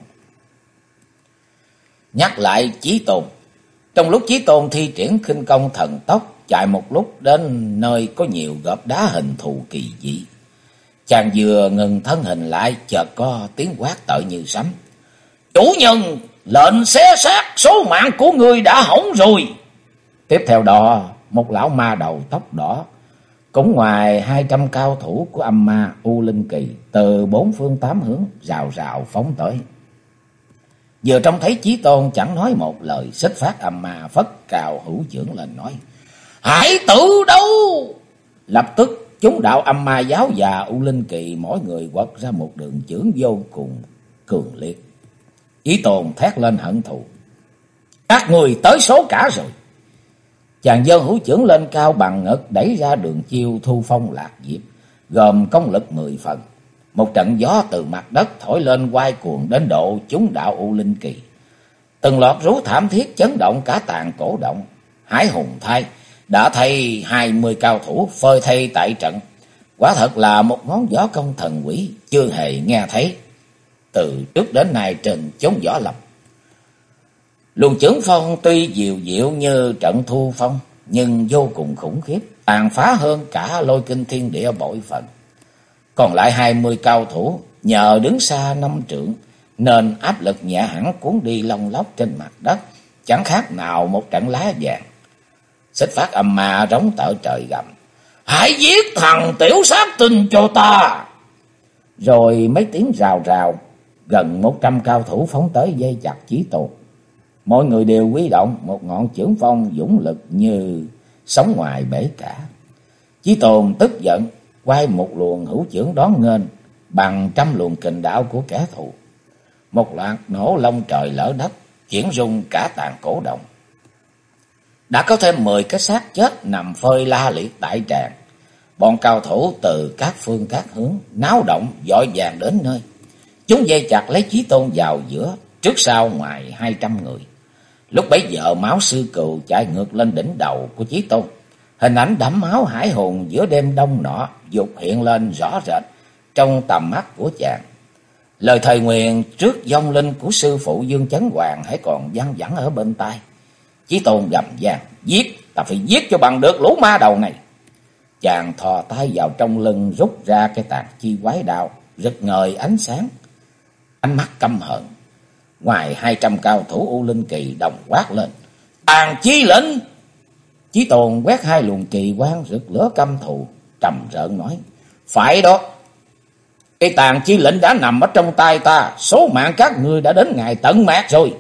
Nhắc lại Chí Tôn. Trong lúc Chí Tôn thi triển khinh công thần tốc, chạy một lúc đến nơi có nhiều gợp đá hình thù kỳ dị. Chàng vừa ngừng thân hình lại, chợt có tiếng quát tợ như sấm: chủ nhân, lệnh xé xác, số mạng của người đã hỏng rồi. Tiếp theo đó, một lão ma đầu tóc đỏ, cũng ngoài 200 cao thủ của âm ma U Linh Kỳ, từ bốn phương tám hướng rào rào phóng tới. Vừa trông thấy Chí Tôn chẳng nói một lời, xích phát âm ma phất cào hữu chưởng lên nói: hãy tự đấu. Lập tức chúng đạo âm ma giáo và U Linh Kỳ mỗi người quật ra một đường chưởng vô cùng cường liệt. Chí Tôn thét lên hận thù: các người tới số cả rồi. Chàng giơ hữu chưởng lên cao bằng ngực, đẩy ra đường chiêu Thu Phong Lạc Diệp, gồm công lực 10 phần. Một trận gió từ mặt đất thổi lên quay cuồng đến độ chúng đạo U Linh Kỳ từng loạt rú thảm thiết chấn động cả tàn cổ động. Hải hùng thai đã thấy 20 cao thủ phơi thây tại trận, quả thật là một ngón võ công thần quỷ chưa hề nghe thấy từ trước đến nay trên chốn võ lâm. Luồng chưởng phong tuy dịu dịu như trận thu phong, nhưng vô cùng khủng khiếp, tàn phá hơn cả lôi kinh thiên địa bội phần. Còn lại 20 cao thủ nhờ đứng xa 5 trượng nên áp lực nhẹ hẳn cuốn đi lông lốc trên mặt đất, chẳng khác nào một trận lá vàng. Xích phát âm ma rống tợ trời gầm: hãy giết thằng tiểu sát tinh cho ta. Rồi mấy tiếng rào rào, gần 100 cao thủ phóng tới dây chặt Chí Tôn. mọi người đều huy động một ngọn chưởng phong dũng lực như sóng ngoài bể cả. Chí Tôn tức giận, quay một luồng hữu chưởng đón nghênh bằng trăm luồng kình đạo của kẻ thù. Một loạt nổ long trời lở đất, chuyển rung cả tàn cổ động. Đã có thêm 10 cái xác chết nằm phơi la liệt tại tràng. Bọn cao thủ từ các phương các hướng náo động vội vàng đến nơi. Chúng dây chặt lấy Chí Tôn vào giữa, trước sau ngoài 200 người. Lúc bấy giờ máu sư cừu chạy ngược lên đỉnh đầu của Chí Tôn. Hình ảnh đẫm máu hải hùng giữa đêm đông nọ dục hiện lên rõ rệt trong tầm mắt của chàng. Lời thầy nguyền trước vong linh của sư phụ Dương Chấn Hoàng hãy còn văng vẳng ở bên tai. Chí Tôn gầm vang: "Giết, ta phải giết cho bằng được lũ ma đầu này." Chàng thò tay vào trong lưng rút ra cái tàn chi quái đao, rực ngời ánh sáng, ánh mắt căm hận. Ngoài 200 cao thủ U Linh Kỳ đồng quát lên: "Tàn chi lệnh!" Chí Tôn quét hai luồng kỳ quang rực lửa căm thù, trầm rợn nói: "Phải đó, cái tàn chi lệnh đã nằm ở trong tay ta, số mạng các ngươi đã đến ngày tận mát rồi."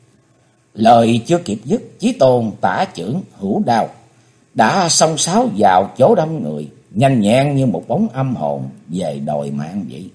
Lời chưa kịp dứt, Chí Tôn tả chưởng hữu đao đã xông xáo vào chỗ đâm người, nhanh nhẹn như một bóng âm hồn về đòi mạng vậy.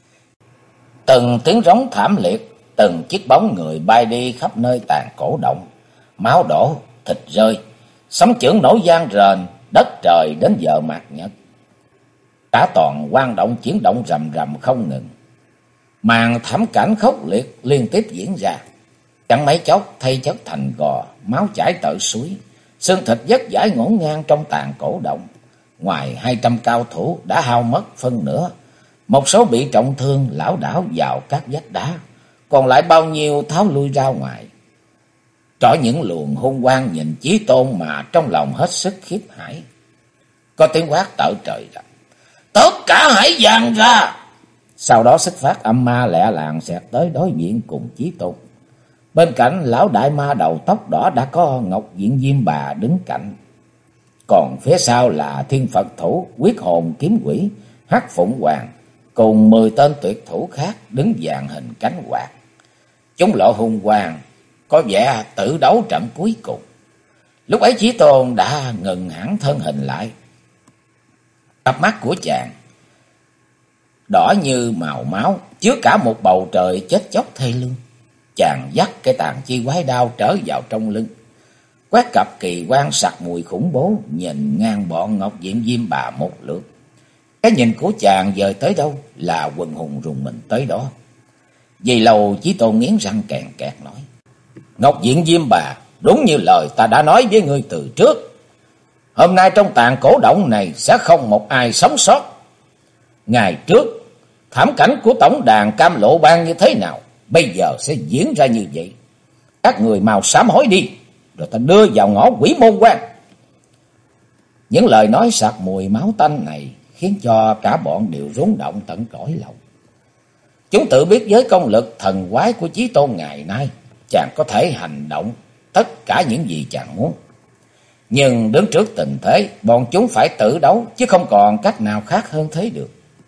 Từng tiếng rống thảm liệt, từng chiếc bóng người bay đi khắp nơi tàn cổ động, máu đổ, thịt rơi, sấm chưởng nổ vang rền, đất trời đến giờ mạt nhật. Cả toàn hoang động chuyển động rầm rầm không ngừng. Màn thảm cảnh khốc liệt liên tiếp diễn ra. Chẳng mấy chốc thây chất thành gò, máu chảy tợ suối, xương thịt vất vãi ngổn ngang trong tàn cổ động. Ngoài 200 cao thủ đã hao mất phân nửa, một số bị trọng thương lảo đảo vào các vách đá, còn lại bao nhiêu tháo lui ra ngoài. Trỏ những luồng hung quang nhìn Chí Tôn mà trong lòng hết sức khiếp hãi. Có tiếng quát tợ trời ra: "Tất cả hãy dàn ra!" Sau đó Xích Phát Âm Ma lẹ làng xẹt tới đối diện cùng Chí Tôn. Bên cạnh lão đại ma đầu tóc đỏ đã có Ngọc Diện Diêm Bà đứng cạnh. Còn phía sau là Thiên Phật Thủ, Quyết Hồn Kiếm Quỷ, Hắc Phụng Hoàng cùng 10 tên tuyệt thủ khác đứng dàn hình cánh quạt. Chúng lộ hung quang, có vẻ tử đấu trận cuối cùng. Lúc ấy Chí Tôn đã ngừng hẳn thân hình lại. Cặp mắt của chàng đỏ như màu máu, chứa cả một bầu trời chết chóc thê lương. Chàng dắt cái tàn chi quái đao trở vào trong lưng, quét cặp kỳ quan sặc mùi khủng bố, nhìn ngang bọn Ngọc Diệm Diêm Bà một lượt. Cái nhìn của chàng dời tới đâu là quần hùng rùng mình tới đó. Vì lâu Chí Tôn nghiến răng kèn kẹt nói: "Ngọc Diện Diêm Bà, đúng như lời ta đã nói với ngươi từ trước. Hôm nay trong tàn cổ động này sẽ không một ai sống sót. Ngày trước, thảm cảnh của tổng đàn Cam Lộ Bang như thế nào, bây giờ sẽ diễn ra như vậy. Các người mau sám hối đi, rồi ta đưa vào ngõ Quỷ Môn Quan." Những lời nói sặc mùi máu tanh này khiến cho cả bọn đều rúng động tận cõi lòng. Chúng tự biết với công lực thần quái của Chí Tôn ngày nay, chàng có thể hành động tất cả những gì chàng muốn. Nhưng đứng trước tình thế, bọn chúng phải tự đấu, chứ không còn cách nào khác hơn thế được.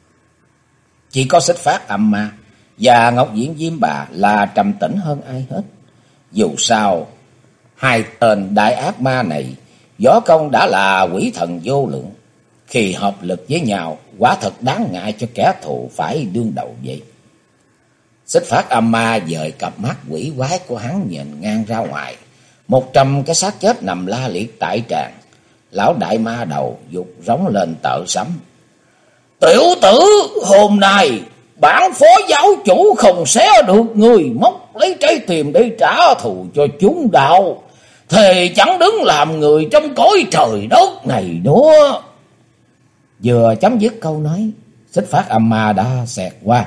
Chỉ có Xích Phát Âm Ma và Ngọc Diện Diêm Bà là trầm tĩnh hơn ai hết. Dù sao, hai tên đại ác ma này võ công đã là quỷ thần vô lượng. Khi hợp lực với nhau, quả thật đáng ngại cho kẻ thù phải đương đầu vậy. Xích Phát Âm Ma dời cặp mắt quỷ quái của hắn nhìn ngang ra ngoài. 100 cái xác chết nằm la liệt tại tràng. Lão đại ma đầu dục rống lên tợ sấm: "Tiểu tử, hôm nay bản phó giáo chủ không xé được người, móc lấy trái tim để trả thù cho chúng đạo, thề chẳng đứng làm người trong cõi trời đất này nữa." Vừa chấm dứt câu nói, Xích Phát Âm Ma đã xẹt qua.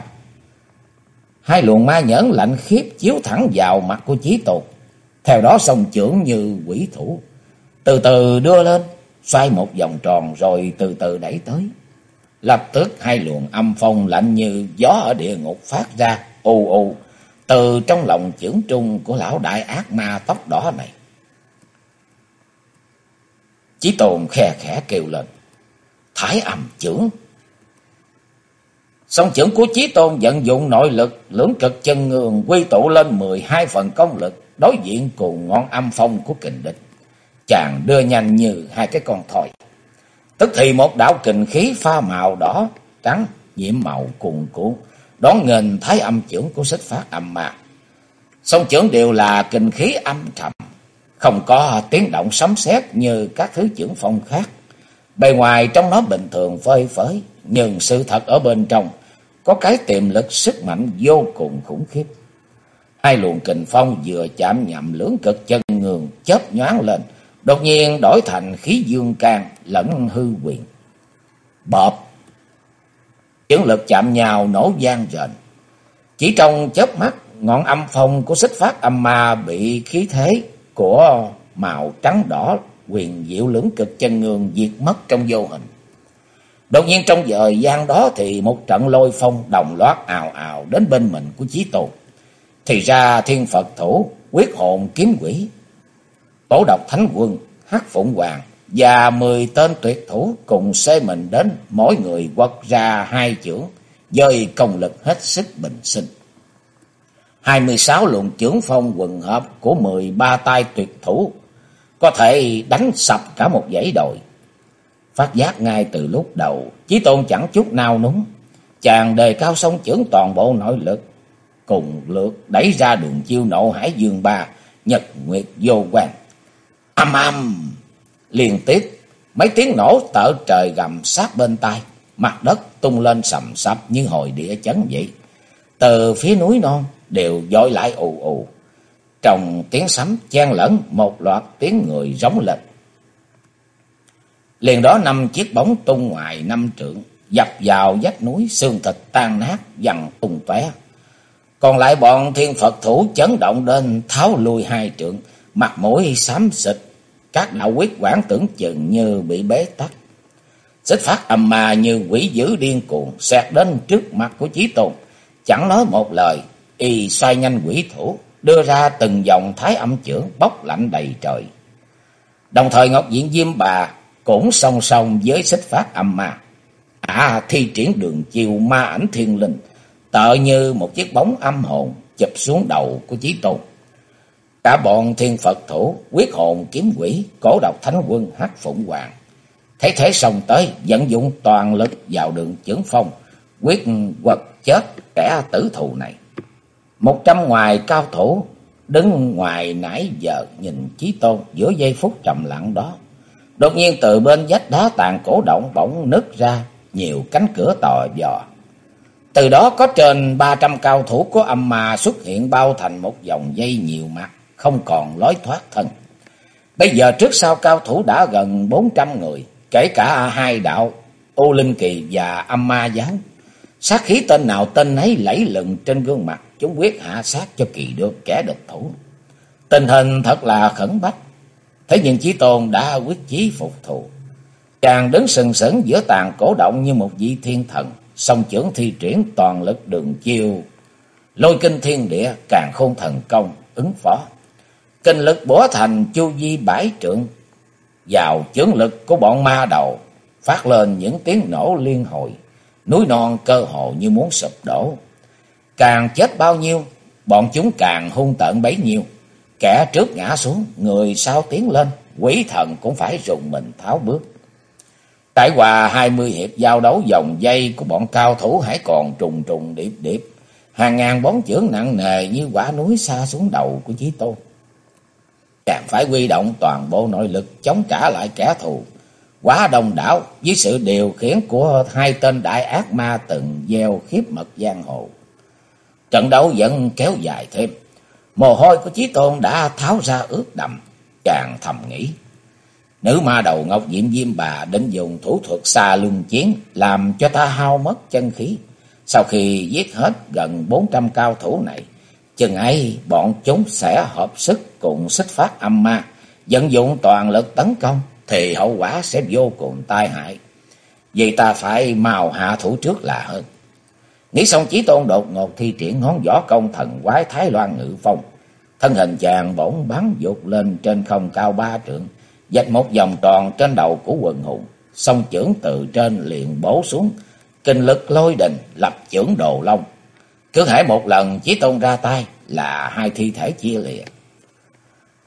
Hai luồng ma nhẫn lạnh khiếp chiếu thẳng vào mặt của Chí Tôn. Theo đó song chưởng như quỷ thủ, từ từ đưa lên, xoay một vòng tròn rồi từ từ đẩy tới. Lập tức hai luồng âm phong lạnh như gió ở địa ngục phát ra ù ù từ trong lòng chưởng trung của lão đại ác ma tóc đỏ này. Chí Tôn khe khẽ kêu lên: "Thái Âm chưởng!" Song chưởng của Chí Tôn vận dụng nội lực lưỡng cực chân ngường quy tụ lên 12 phần công lực, đối diện cùng ngọn âm phong của kình địch. Chàng đưa nhanh như hai cái con thoi. Tức thì một đạo kình khí pha màu đỏ trắng nhiễm màu cuồn cuộn đón nghênh thái âm chưởng của Xích Phát Âm Ma. Song chưởng đều là kình khí âm trầm, không có tiếng động sấm sét như các thứ chưởng phong khác. Bề ngoài trong nó bình thường phơi phới, nhưng sự thật ở bên trong có cái tiềm lực sức mạnh vô cùng khủng khiếp. Hai luồng kình phong vừa chạm nhằm lưỡng cực chân ngường chớp nhoáng lên, đột nhiên đổi thành khí dương can lẫn hư quyền. Bộp! Chưởng lực chạm nhau nổ vang rền. Chỉ trong chớp mắt, ngọn âm phong của Xích Phát Âm Ma bị khí thế của màu trắng đỏ quyền diệu lưỡng cực chân ngường diệt mất trong vô hình. Đột nhiên trong thời gian đó thì một trận lôi phong đồng loạt ào ào đến bên mình của Chí Tôn. Thì ra Thiên Phật Thủ, Quyết Hồn Kiếm Quỷ, Cổ Độc Thánh Quân, Hắc Phụng Hoàng và 10 tên tuyệt thủ cùng xê mình đến, mỗi người quật ra hai chưởng với công lực hết sức bình sinh. 26 luồng chưởng phong quần hợp của 13 tay tuyệt thủ có thể đánh sập cả một dãy đồi. Phát giác ngay từ lúc đầu, Chí Tôn chẳng chút nao núng, chàng đề cao song chưởng toàn bộ nội lực, cùng lượt đẩy ra đường chiêu Nộ Hải Dương Ba, Nhật Nguyệt Vô Quan. Âm âm liên tiếp mấy tiếng nổ tợ trời gầm sát bên tai, mặt đất tung lên sầm sập như hồi địa chấn vậy. Từ phía núi non đều dội lại ù ù, trong tiếng sấm chen lẫn một loạt tiếng người rống lên. Liền đó 5 chiếc bóng tung ngoài 5 trượng, dập vào vách núi, xương thịt tan nát văng tung tóe. Còn lại bọn Thiên Phật Thủ chấn động đến tháo lui 2 trượng, mặt mũi xám xịt, các đạo quyết quản tưởng chừng như bị bế tắc. Xích Phát Âm Ma như quỷ dữ điên cuồng xẹt đến trước mặt của Chí Tôn, chẳng nói một lời, y xoay nhanh quỷ thủ, đưa ra từng dòng thái âm chưởng bốc lạnh đầy trời. Đồng thời Ngọc Diện Diêm Bà cũng song song với Xích Phát Âm Ma, thi triển đường chiêu Ma Ảnh Thiên Linh, tựa như một chiếc bóng âm hồn chụp xuống đầu của Chí Tôn. Cả bọn Thiên Phật Thủ, Quyết Hồn Kiếm Quỷ, Cổ Độc Thánh Quân, Hắc Phụng Hoàng thấy thế xông tới, vận dụng toàn lực vào đường chưởng phong, quyết quật chết kẻ tử thù này. 100 ngoài cao thủ đứng ngoài nãy giờ nhìn Chí Tôn giữa giây phút trầm lặng đó. Đột nhiên từ bên vách đá tàn cổ động bỗng nứt ra nhiều cánh cửa tò vò. Từ đó có trên 300 cao thủ của âm ma xuất hiện, bao thành một vòng dây nhiều mặt, không còn lối thoát thân. Bây giờ trước sau cao thủ đã gần 400 người, kể cả hai đạo U Linh Kỳ và Âm Ma Giáo. Sát khí tên nào tên ấy lẫy lừng trên gương mặt, chúng quyết hạ sát cho kỳ được kẻ địch thủ. Tình hình thật là khẩn bách. Thế nhưng Chí Tôn đã quyết chí phục thù. Chàng đứng sừng sững giữa tàn cổ động như một vị thiên thần, song chưởng thi triển toàn lực đường chiêu Lôi Kinh Thiên Địa, Càn Khôn Thần Công ứng phó. Kinh lực bổ thành chu vi 7 trượng, vào chưởng lực của bọn ma đầu phát lên những tiếng nổ liên hồi, núi non cơ hồ như muốn sụp đổ. Càng chết bao nhiêu, bọn chúng càng hung tợn bấy nhiêu. Kẻ trước ngã xuống, người sau tiến lên, quỷ thần cũng phải rùng mình tháo bước. Trải qua 20 hiệp giao đấu vòng dây của bọn cao thủ hãy còn trùng trùng điệp điệp, hàng ngàn bóng chưởng nặng nề như quả núi sa xuống đầu của Chí Tôn. Chàng phải huy động toàn bộ nội lực chống trả lại kẻ thù quá đông đảo với sự điều khiển của hai tên đại ác ma từng gieo khiếp mật giang hồ. Trận đấu vẫn kéo dài thêm. Mồ hôi của Chí Tôn đã tháo ra ướt đầm. Chàng thầm nghĩ, nữ ma đầu Ngọc Diệm Diêm Bà định dùng thủ thuật xa luân chiến làm cho ta hao mất chân khí. Sau khi giết hết gần 400 cao thủ này, chừng ấy bọn chúng sẽ hợp sức cùng Xích Phát Âm Ma vận dụng toàn lực tấn công, thì hậu quả sẽ vô cùng tai hại. Vì ta phải mau hạ thủ trước là hơn. Nghĩ xong, Chí Tôn đột ngột thi triển ngón võ công thần quái Thái Loan Ngự Phong. Thân hình chàng bỗng bắn vụt lên trên không cao 3 trượng, vạch một vòng tròn trên đầu của quần hùng. Song chưởng từ trên liền bổ xuống, kinh lực lôi đình lập chưởng Đồ Long. Cứ hễ một lần Chí Tôn ra tay là hai thi thể chia lìa.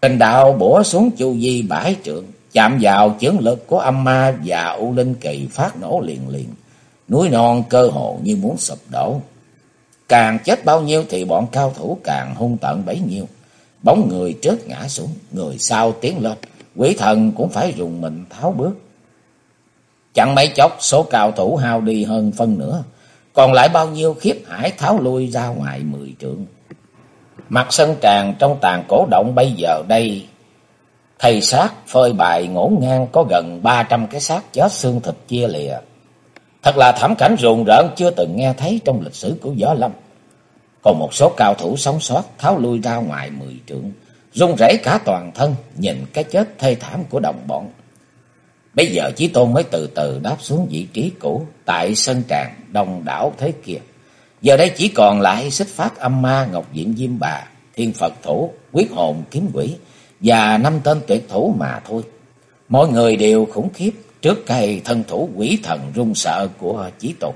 Kình đạo bủa xuống chu vi 7 trượng, chạm vào chưởng lực của âm ma và U Linh Kỳ phát nổ liền liền. Núi non cơ hồ như muốn sụp đổ. Càng chết bao nhiêu thì bọn cao thủ càng hung tợn bấy nhiêu. Bóng người trước ngã xuống, người sau tiến lên, quỷ thần cũng phải rùng mình tháo bước. Chẳng mấy chốc số cao thủ hao đi hơn phân nửa, còn lại bao nhiêu khiếp hải tháo lui ra ngoài 10 trượng. Mặt sân tràng trong tàn cổ động bây giờ đây, thầy xác phơi bày ngổn ngang có gần 300 cái xác chết xương thịt chia lìa. Thật là thảm cảnh rùng rợn chưa từng nghe thấy trong lịch sử của Võ Lâm. Còn một số cao thủ sống sót tháo lui ra ngoài 10 trượng, run rẩy cả toàn thân nhìn cái chết thê thảm của đồng bọn. Bây giờ Chí Tôn mới từ từ đáp xuống vị trí cũ tại sân tràng đông đảo thế kia. Giờ đây chỉ còn lại Xích Phát Âm Ma, Ngọc Diện Diêm Bà, Thiên Phật Thủ, Quyết Hồn Kiếm Quỷ và 5 tên tuyệt thủ mà thôi. Mọi người đều khủng khiếp trước cái thân thủ quỷ thần run sợ của Chí Tôn.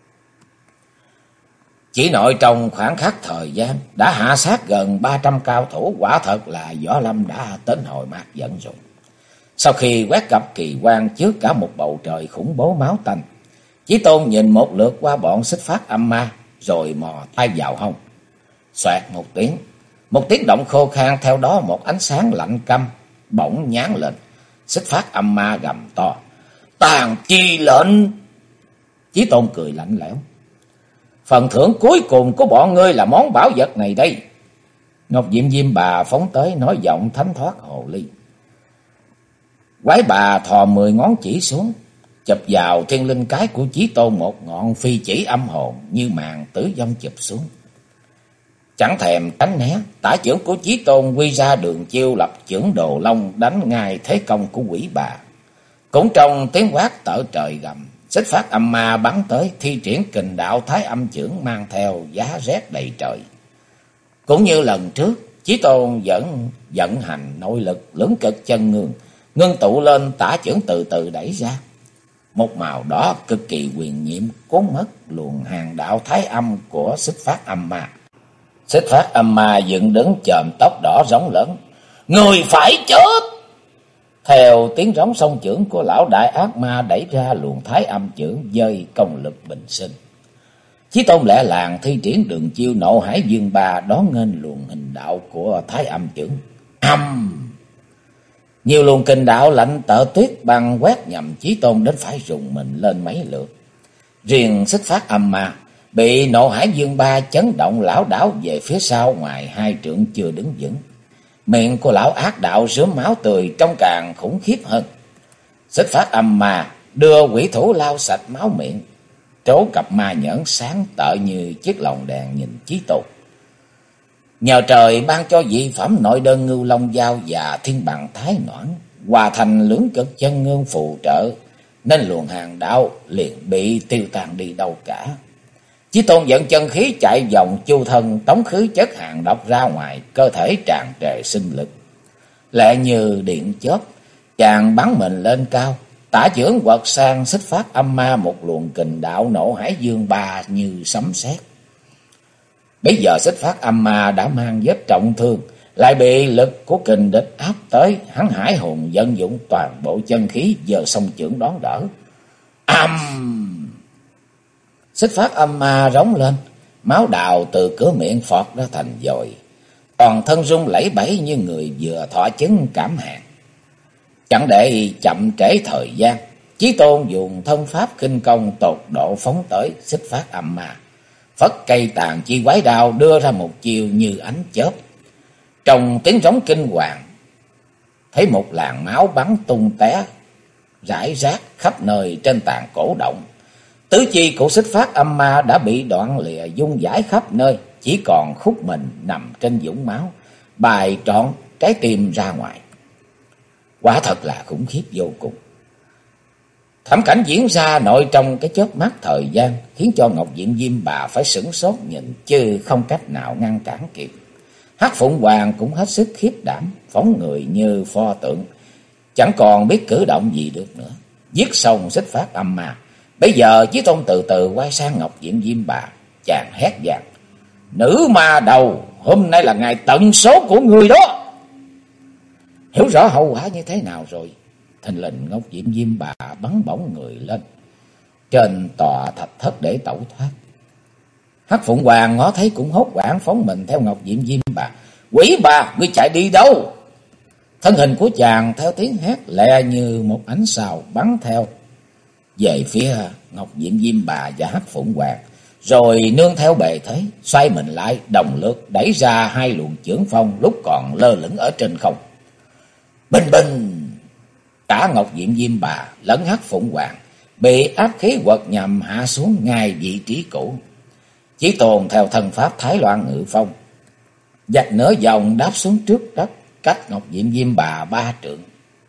Chỉ nội trong khoảng khắc thời gian đã hạ sát gần 300 cao thủ, quả thật là Võ Lâm đã đến hồi mát giận rồi. Sau khi quét gặp kỳ quan trước cả một bầu trời khủng bố máu tanh, Chí Tôn nhìn một lượt qua bọn Xích Phát Âm Ma, rồi mò tay vào hông. Xoẹt một tiếng động khô khan, theo đó một ánh sáng lạnh căm bỗng nhán lên. Xích Phát Âm Ma gầm to: "Tàn chi lệnh!" Chí Tôn cười lạnh lẽo: "Phần thưởng cuối cùng của bọn ngươi là món bảo vật này đây." Ngọc Diệm Diêm Bà phóng tới nói giọng thánh thoát hồ ly. Quái bà thò 10 ngón chỉ xuống, chụp vào thiên linh cái của Chí Tôn một ngọn phi chỉ âm hồn như màn tử vong chụp xuống. Chẳng thèm tránh né, tả chưởng của Chí Tôn quy ra đường chiêu lập chưởng Đồ Long đánh ngay thế công của quỷ bà. Cũng trong tiếng quát tở trời gầm, Xích Phát Âm Ma bắn tới, thi triển kình đạo Thái Âm chưởng mang theo giá rét đầy trời. Cũng như lần trước, Chí Tôn vẫn vận hành nội lực lưỡng cực chân ngưng, ngưng tụ lên tả chưởng từ từ đẩy ra. Một màu đỏ cực kỳ huyền nhiệm cuốn mất luồng hàng đạo Thái Âm của Xích Phát Âm Ma. Xích Phát Âm Ma dựng đứng chòm tóc đỏ rống lớn: "Người phải chết!" Theo tiếng rống song chưởng của lão đại ác ma đẩy ra luồng Thái Âm chưởng dơi công lực bình sinh. Chí Tôn lẹ làng thi triển đường chiêu Nộ Hải Dương Ba đón nghênh luồng hình đạo của Thái Âm chưởng. Nhiều luồng kình đạo lạnh tợ tuyết băng quét nhằm Chí Tôn đến phải rùng mình lên mấy lượt. Riêng Xích Phát Âm Ma bị Nộ Hải Dương Ba chấn động lảo đảo về phía sau ngoài 2 trượng chưa đứng vững. Miệng của lão ác đạo rớm máu tươi trông càng khủng khiếp hơn. Xích Phát Âm Ma đưa quỷ thủ lau sạch máu miệng, trố cặp ma nhẫn sáng tợ như chiếc lồng đèn nhìn Chí Tôn. Nhờ trời ban cho dị phẩm nội đơn Ngưu Long Dao và Thiên Bằng Thái Noãn hòa thành lưỡng cực chân ngương phù trợ, nên luồng hàng đạo liền bị tiêu tan đi đâu cả. Chí Tôn dẫn chân khí chạy vòng chu thân, tống khứ chất hàng độc ra ngoài, cơ thể tràn trề sinh lực. Lẹ như điện chớp, chàng bắn mình lên cao, tả chưởng quật sang Xích Phát Âm Ma một luồng kình đạo Nộ Hải Dương Ba như sấm sét. Bây giờ Xích Phát Âm Ma đã mang vết trọng thương, lại bị lực của kình địch áp tới, hắn hải hùng vận dụng toàn bộ chân khí giờ song chưởng đón đỡ. Xích Phát Âm Ma rống lên, máu đào từ cửa miệng phọt ra thành dội, toàn thân rung lẩy bẩy như người vừa thọ chứng cảm hạn. Chẳng để chậm trễ thời gian, Chí Tôn dùng thân pháp khinh công tột độ phóng tới Xích Phát Âm Ma, phất cây tàn chi quái đao đưa ra một chiều như ánh chớp. Trong tiếng rống kinh hoàng, thấy một làn máu bắn tung té rải rác khắp nơi trên tàn cổ động. Tứ chi của Xích Phát Âm Ma đã bị đoạn lìa dung dãi khắp nơi, chỉ còn khúc mình nằm trên vũng máu, bài trọn trái tim ra ngoài. Quả thật là khủng khiếp vô cùng. Thảm cảnh diễn ra nội trong cái chớp mắt thời gian, khiến cho Ngọc Diện Diêm Bà phải sửng sốt nhìn, chứ không cách nào ngăn cản kịp. Hắc Phụng Hoàng cũng hết sức khiếp đảm, phóng người như pho tượng, chẳng còn biết cử động gì được nữa. Giết xong Xích Phát Âm Ma, bây giờ Chí Tôn từ từ quay sang Ngọc Diện Diêm Bà, chàng hét vang: "Nữ ma đầu, hôm nay là ngày tận số của người đó!" hiểu rõ hậu quả như thế nào rồi. Thình lình Ngọc Diệm Diêm Bà bắn bổng người lên trên tòa thạch thất để tẩu thoát. Hắc Phụng Hoàng ngó thấy cũng hốt hoảng phóng mình theo Ngọc Diệm Diêm Bà. Quỷ bà, ngươi chạy đi đâu? Thân hình của chàng theo tiếng hét lẹ như một ánh sao bắn theo về phía Ngọc Diệm Diêm Bà và Hắc Phụng Hoàng, rồi nương theo bề thế xoay mình lại đồng lượt đẩy ra hai luồng chưởng phong lúc còn lơ lửng ở trên không. Bình bình, cả Ngọc Diệm Diêm Bà lẫn Hắc Phụng Hoàng bị áp khí quật nhằm hạ xuống ngay vị trí cũ. Chí Tôn theo thần pháp Thái Loan Ngự Phong vạch nửa vòng đáp xuống trước đất, cách Ngọc Diệm Diêm Bà 3 trượng.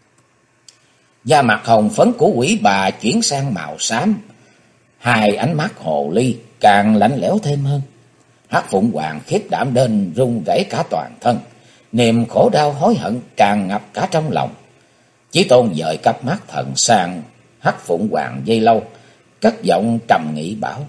Da mặt hồng phấn của quỷ bà chuyển sang màu xám, hai ánh mắt hồ ly càng lạnh lẽo thêm hơn. Hắc Phụng Hoàng khiếp đảm đến run rẩy cả toàn thân, niềm khổ đau hối hận tràn ngập cả trong lòng. Chí Tôn dời cặp mắt thần sang Hắc Phụng Hoàng giây lâu, cất giọng trầm nghị bảo: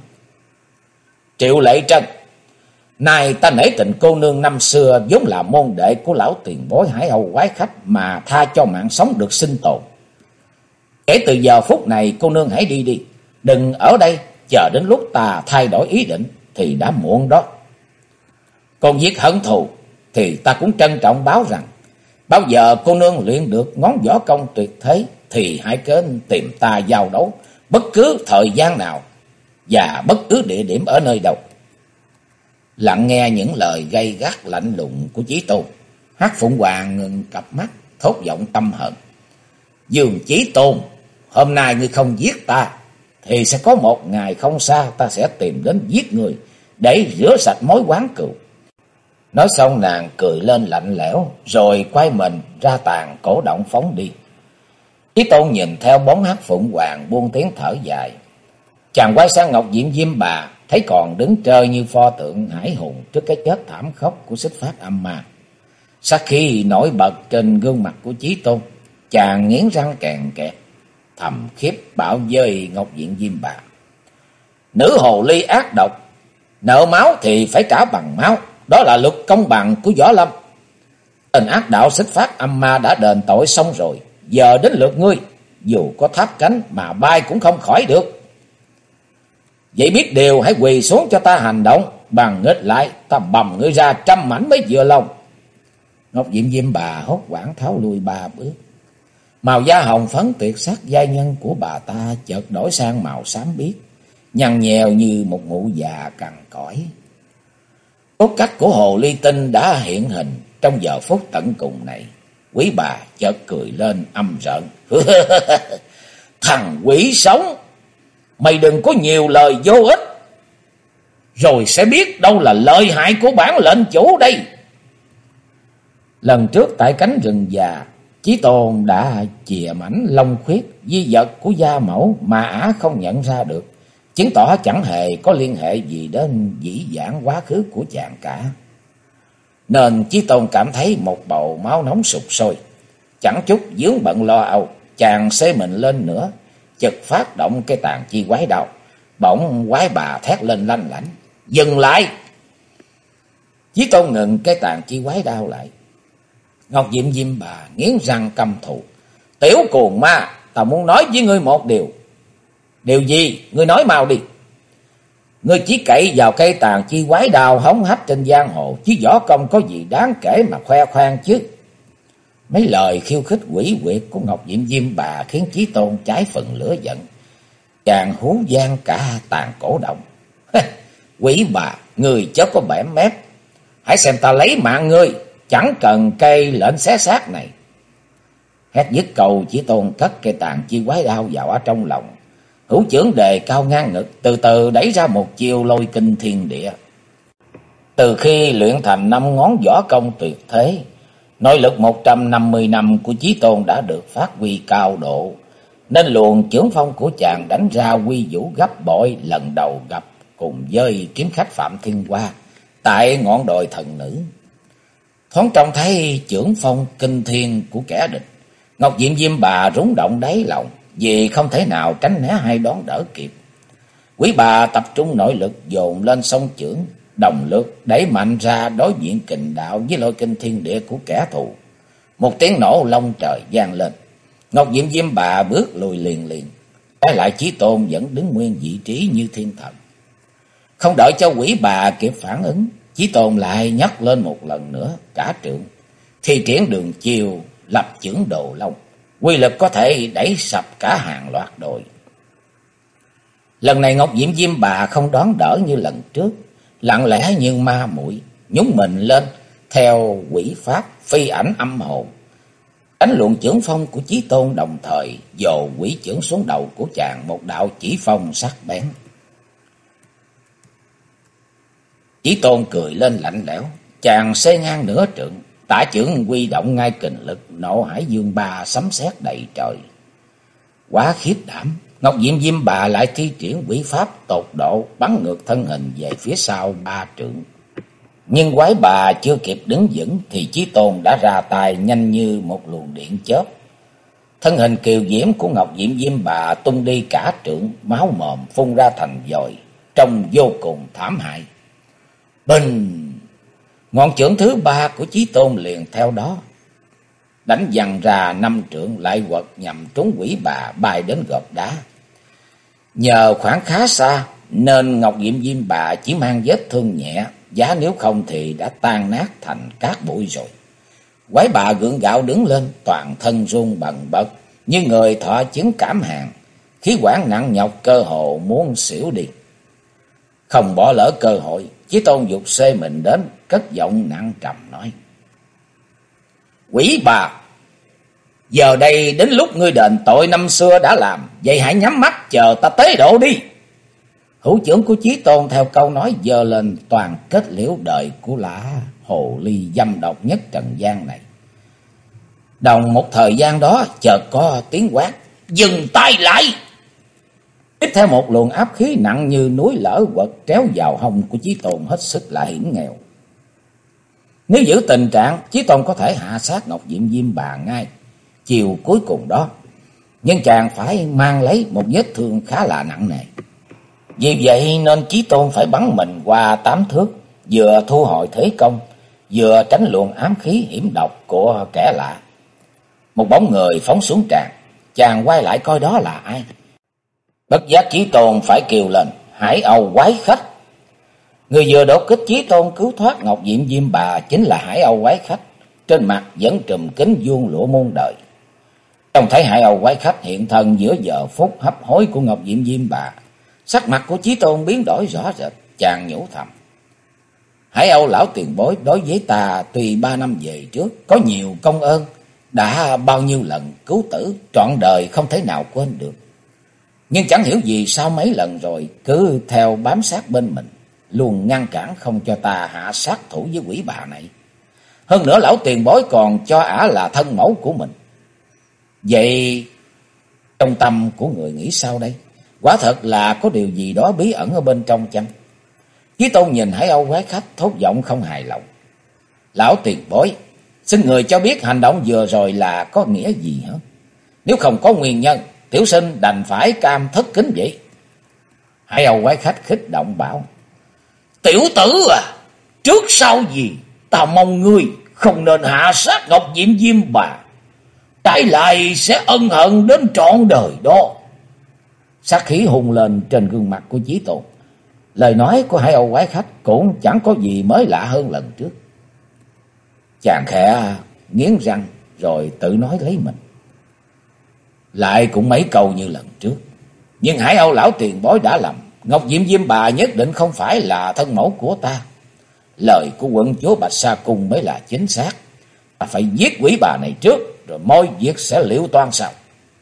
Triệu Lệ Trân, nay ta nể tình cô nương năm xưa vốn là môn đệ của lão tiền bối Hải Âu quái khách mà tha cho mạng sống được sinh tồn. Kể từ giờ phút này cô nương hãy đi đi, đừng ở đây chờ đến lúc ta thay đổi ý định thì đã muộn đó. Còn giết hận thù thì ta cũng trân trọng báo rằng, bao giờ cô nương luyện được ngón võ công tuyệt thế thì hãy đến tìm ta giao đấu bất cứ thời gian nào và bất cứ địa điểm ở nơi đâu. Lặng nghe những lời gay gắt lạnh lùng của Chí Tôn, Hắc Phụng Hoàng ngừng cặp mắt thốt giọng căm hận: Dương Chí Tôn, hôm nay ngươi không giết ta thì sẽ có một ngày không xa ta sẽ tìm đến giết người để rửa sạch mối oán cừu. Nói xong nàng cười lên lạnh lẽo rồi quay mình ra tàn cổ động phóng đi. Chí Tôn nhìn theo bóng Hắc Phụng Hoàng buông tiếng thở dài. Chàng quay sang Ngọc Diệm Diêm Bà, thấy còn đứng trơ như pho tượng hải hùng trước cái chết thảm khốc của Xích Phát Âm Ma. Sát khí nổi bật trên gương mặt của Chí Tôn, chàng nghiến răng kèn kẹt, thầm khiếp bảo với Ngọc Diệm Diêm Bà: Nữ hồ ly ác độc, nợ máu thì phải trả bằng máu, đó là luật công bằng của võ lâm. Tên ác đạo Xích Phát Âm Ma đã đền tội xong rồi, giờ đến lượt ngươi, dù có tháp cánh mà bay cũng không khỏi được. Vậy biết điều hãy quỳ xuống cho ta hành động, bằng nghịch lại ta bầm ngươi ra trăm mảnh mới vừa lòng. Ngọc Diệm Diêm Bà hốt hoảng tháo lui 3 bước. Màu da hồng phấn tuyệt sắc giai nhân của bà ta chợt đổi sang màu xám biếc, nhăn nhèo như một mụ già cằn cõi. Cốt cách của hồ ly tinh đã hiện hình trong giờ phút tận cùng này. Quý bà chợt cười lên âm rợn: Thằng quỷ sống, mày đừng có nhiều lời vô ích, rồi sẽ biết đâu là lợi hại của bản lệnh chủ đây. Lần trước tại cánh rừng già, Chí Tôn đã chìa mảnh long khuyết di vật của gia mẫu mà ả không nhận ra được, chứng tỏ chẳng hề có liên hệ gì đến dĩ vãng quá khứ của chàng cả. Nên Chí Tôn cảm thấy một bầu máu nóng sục sôi, chẳng chút vướng bận lo âu, chàng xê mình lên nữa, chợt phát động cái tàn chi quái đao. Bỗng quái bà thét lên lanh lảnh: Dừng lại! Chí Tôn ngừng cái tàn chi quái đao lại. Ngọc Diệm Diêm Bà nghiến răng căm thù: Tiểu cuồng ma, ta muốn nói với ngươi một điều. Điều gì? Ngươi nói mau đi. Ngươi chỉ cậy vào cây tàn chi quái đao hống hách trên giang hồ, chứ võ công có gì đáng kể mà khoe khoang chứ? Mấy lời khiêu khích quỷ quyệt của Ngọc Diệm Diêm Bà khiến Chí Tôn cháy phần lửa giận. Chàng hú vang cả tàn cổ động: Quỷ bà, ngươi chớ có bẻm mép, hãy xem ta lấy mạng ngươi, chẳng cần cây lệnh xé xác này. Hét dứt câu, Chí Tôn cất cây tàn chi quái đao vào ở trong lòng, hữu chưởng đề cao ngang ngực, từ từ đẩy ra một chiêu lôi kinh thiên địa. Từ khi luyện thành 5 ngón võ công tuyệt thế, nội lực 150 năm của Chí Tôn đã được phát huy cao độ, nên luồng chưởng phong của chàng đánh ra quy vũ gấp bội lần đầu gặp cùng với kiếm khách Phạm Thiên Hoa tại ngọn đồi thần nữ. Thoáng trông thấy chưởng phong kinh thiên của kẻ địch, Ngọc Diệm Diêm Bà rúng động đáy lòng, vì không thể nào tránh né hay đón đỡ kịp. Quý bà tập trung nội lực dồn lên song chưởng, đồng lực đẩy mạnh ra đối diện kình đạo với lôi kinh thiên địa của kẻ thù. Một tiếng nổ long trời vang lên. Ngọc Diệm Diêm Bà bước lùi liền liền. Trái lại Chí Tôn vẫn đứng nguyên vị trí như thiên thần. Không đợi cho quỷ bà kịp phản ứng, Chí Tôn lại nhấc lên một lần nữa cả trượng, thi triển đường chiêu lập chưởng Đồ Long, quy lực có thể đẩy sập cả hàng loạt đồi. Lần này Ngọc Diệm Diêm Bà không đón đỡ như lần trước, lặng lẽ như ma muội nhúng mình lên theo quỷ pháp phi ảnh âm hồn, đánh luồng chưởng phong của Chí Tôn, đồng thời dồ quỷ chưởng xuống đầu của chàng một đạo chỉ phong sắc bén. Chí Tôn cười lên lạnh lẽo, chàng xê ngang nửa trượng, tả chưởng huy động ngay kình lực, nộ hải dương ba sấm sét đầy trời. Quá khiếp đảm, Ngọc Diệm Diêm Bà lại thi triển quỷ pháp tột độ, bắn ngược thân hình về phía sau 3 trượng. Nhưng quái bà chưa kịp đứng vững thì Chí Tôn đã ra tay nhanh như một luồng điện chớp. Thân hình kiều diễm của Ngọc Diệm Diêm Bà tung đi cả trượng, máu mồm phun ra thành dội, trông vô cùng thảm hại. Bình! Ngọn chưởng thứ 3 của Chí Tôn liền theo đó đánh văng ra 5 trượng, lại quật nhằm trúng quỷ bà bay đến gợp đá. Nhờ khoảng khá xa nên Ngọc Diệm Diêm Bà chỉ mang vết thương nhẹ, giá nếu không thì đã tan nát thành cát bụi rồi. Quái bà gượng gạo đứng lên, toàn thân run bần bật như người thọ chứng cảm hàn, khí quản nặng nhọc cơ hồ muốn xỉu đi. Không bỏ lỡ cơ hội, Chí Tôn giục xê mình đến, cất giọng nặng trầm nói: Quỷ bà, giờ đây đến lúc ngươi đền tội năm xưa đã làm, vậy hãy nhắm mắt chờ ta tế độ đi. Hữu chưởng của Chí Tôn theo câu nói giơ lên, toàn kết liễu đời của lã hồ ly dâm độc nhất trần gian này. Đồng một thời gian đó chợt có tiếng quát: Dừng tay lại! Tiếp theo một luồng áp khí nặng như núi lở quật tréo vào hông của Chí Tôn hết sức là hiểm nghèo. Nếu giữ tình trạng, Chí Tôn có thể hạ sát Ngọc Diệm Diêm Bà ngay chiều cuối cùng đó, nhưng chàng phải mang lấy một vết thương khá là nặng nề. Vì vậy nên Chí Tôn phải bắn mình qua 8 thước, vừa thu hồi thế công, vừa tránh luồng ám khí hiểm độc của kẻ lạ. Một bóng người phóng xuống tràn, chàng quay lại coi đó là ai. Bất giác Chí Tôn phải kêu lên: Hải Âu quái khách! Người vừa đột kích Chí Tôn cứu thoát Ngọc Diệm Diêm Bà chính là Hải Âu quái khách, trên mặt vẫn trùm kính vuông lụa muôn đời. Trông thấy Hải Âu quái khách hiện thân giữa giờ phút hấp hối của Ngọc Diệm Diêm Bà, sắc mặt của Chí Tôn biến đổi rõ rệt, chàng nhủ thầm: Hải Âu lão tiền bối đối với ta tuy 3 năm về trước có nhiều công ơn, đã bao nhiêu lần cứu tử, trọn đời không thể nào quên được. Nhưng chẳng hiểu vì sao mấy lần rồi cứ theo bám sát bên mình, luôn ngăn cản không cho ta hạ sát thủ với quỷ bà này. Hơn nữa lão tiền bối còn cho ả là thân mẫu của mình. Vậy trong tâm của người nghĩ sao đây? Quả thật là có điều gì đó bí ẩn ở bên trong chăng? Chí Tôn nhìn Hải Âu quái khách thốt giọng không hài lòng: Lão tiền bối, xin người cho biết hành động vừa rồi là có nghĩa gì hả? Nếu không có nguyên nhân, tiểu sinh đành phải cam thất kính vậy. Hải Âu quái khách khích động bảo: Tiểu tử à, trước sau gì ta mong ngươi không nên hạ sát Ngọc Diệm Diêm Bà, trái lại sẽ ân hận đến trọn đời đó. Sát khí hùng lên trên gương mặt của Chí Tôn. Lời nói của Hải Âu quái khách cũng chẳng có gì mới lạ hơn lần trước. Chàng khẽ nghiến răng rồi tự nói lấy mình: Lại cũng mấy câu như lần trước, nhưng Hải Âu lão tiền bối đã lầm. Ngọc Diệm Diêm Bà nhất định không phải là thân mẫu của ta. Lời của quận chúa Bạch Sa Cung mới là chính xác. Ta phải giết quỷ bà này trước, rồi mọi việc sẽ liễu toan sau.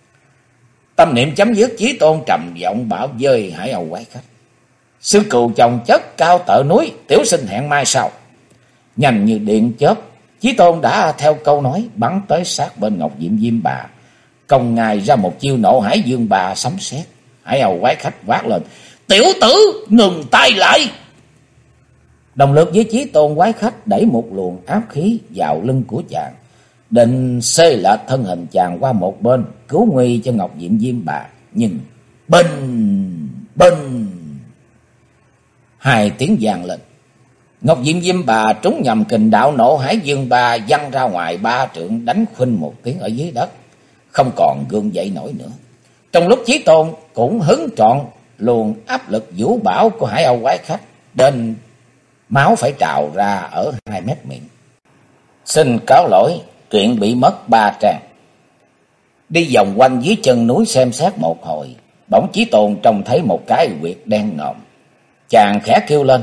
Tâm niệm chấm dứt, Chí Tôn trầm giọng bảo với Hải Âu quái khách: Sư cừu chồng chất cao tợ núi, tiểu sinh hẹn mai sau. Nhanh như điện chớp, Chí Tôn đã theo câu nói bắn tới sát bên Ngọc Diệm Diêm Bà, công ngài ra một chiêu nộ hải dương bà sấm sét. Hải Âu quái khách quát lên: Tiểu tử, ngừng tay lại! Đồng lực với Chí Tôn, quái khách đẩy một luồng áp khí vào lưng của chàng, định xê lệch thân hình chàng qua một bên, cứu nguy cho Ngọc Diệm Diêm Bà. Nhưng binh binh, 2 tiếng vang lên. Ngọc Diệm Diêm Bà trúng nhầm kình đạo Nộ Hải Dương Ba, văng ra ngoài 3 trượng, đánh khuynh một tiếng ở dưới đất, không còn gượng dậy nổi nữa. Trong lúc Chí Tôn cũng hứng trọn luồng áp lực vũ bão của Hải Âu quái khách, đến máu phải trào ra ở 2 mét miệng. Xin cáo lỗi, truyện bị mất 3 trang. Đi vòng quanh dưới chân núi xem xét một hồi, bỗng Chí Tôn trông thấy một cái huyệt đen ngòm. Chàng khẽ kêu lên: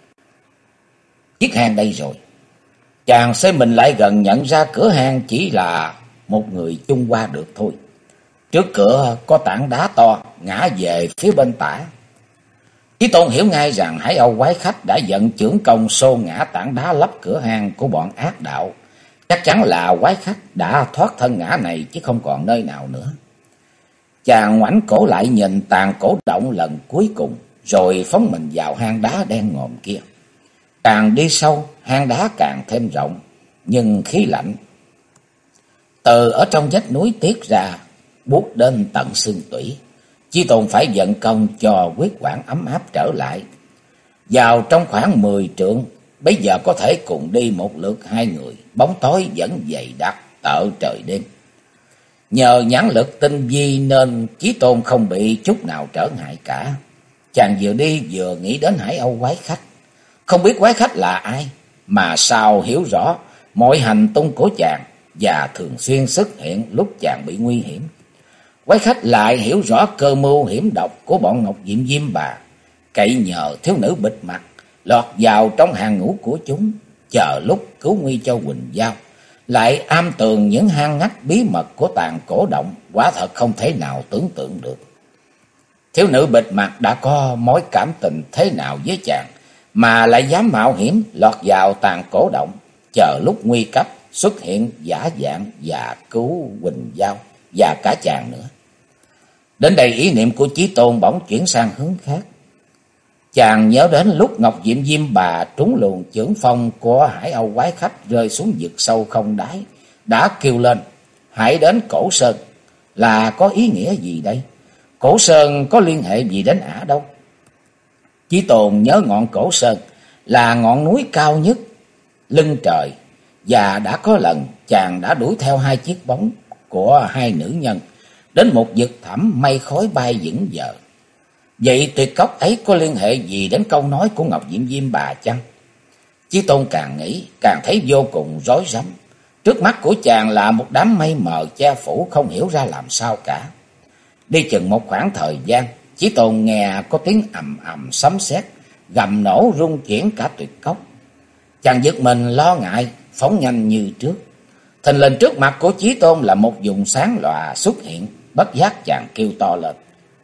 chiếc hang đây rồi. Chàng xoay mình lại gần, nhận ra cửa hang chỉ là một người chung qua được thôi. Trước cửa có tảng đá to ngã về phía bên tả. Chí Tôn hiểu ngay rằng Hải Âu quái khách đã vận chưởng công xô ngã tảng đá lấp cửa hang của bọn ác đạo. Chắc chắn là quái khách đã thoát thân ngã này chứ không còn nơi nào nữa. Chàng ngoảnh cổ lại nhìn tàn cổ động lần cuối cùng, rồi phóng mình vào hang đá đen ngòm kia. Càng đi sâu, hang đá càng thêm rộng, nhưng khí lạnh từ ở trong vách núi tiết ra, buốt đến tận xương tủy. Chí Tôn phải vận công cho huyết quản ấm áp trở lại. Vào trong khoảng 10 trượng, bây giờ có thể cùng đi một lượt 2 người, bóng tối vẫn dày đặc tợ trời đêm. Nhờ nhãn lực tinh vi nên Chí Tôn không bị chút nào trở ngại cả. Chàng vừa đi vừa nghĩ đến Hải Âu quái khách. Không biết quái khách là ai, mà sao hiểu rõ mọi hành tung của chàng và thường xuyên xuất hiện lúc chàng bị nguy hiểm. Quái khách lại hiểu rõ cơ mưu hiểm độc của bọn Ngọc Diệm Diêm Bà, cậy nhờ thiếu nữ bịt mặt lọt vào trong hàng ngũ của chúng, chờ lúc cứu nguy cho Quỳnh Giao, lại am tường những hang ngách bí mật của tàn cổ động, quả thật không thể nào tưởng tượng được. Thiếu nữ bịt mặt đã có mối cảm tình thế nào với chàng, mà lại dám mạo hiểm lọt vào tàn cổ động, chờ lúc nguy cấp xuất hiện giả dạng và cứu Quỳnh Giao và cả chàng nữa. Đến đây ý niệm của Chí Tôn bỗng chuyển sang hướng khác. Chàng nhớ đến lúc Ngọc Diệm Diêm Bà trúng luồng chưởng phong của Hải Âu quái khách rơi xuống vực sâu không đáy, đã kêu lên: hãy đến Cổ Sơn. Là có ý nghĩa gì đây? Cổ Sơn có liên hệ gì đến ả đâu? Chí Tôn nhớ ngọn Cổ Sơn là ngọn núi cao nhất lưng trời, và đã có lần chàng đã đuổi theo 2 chiếc bóng của 2 nữ nhân đến một vực thẳm mây khói bay vững vờ. Vậy tuyệt cốc ấy có liên hệ gì đến câu nói của Ngọc Diệm Diêm Bà chăng? Chí Tôn càng nghĩ càng thấy vô cùng rối rắm. Trước mắt của chàng là một đám mây mờ che phủ, không hiểu ra làm sao cả. Đi chừng một khoảng thời gian, Chí Tôn nghe có tiếng ầm ầm sấm sét gầm nổ rung chuyển cả tuyệt cốc. Chàng giật mình lo ngại, phóng nhanh như trước. Thình lình trước mặt của Chí Tôn là một vùng sáng lòa xuất hiện. Bất giác chàng kêu to lên: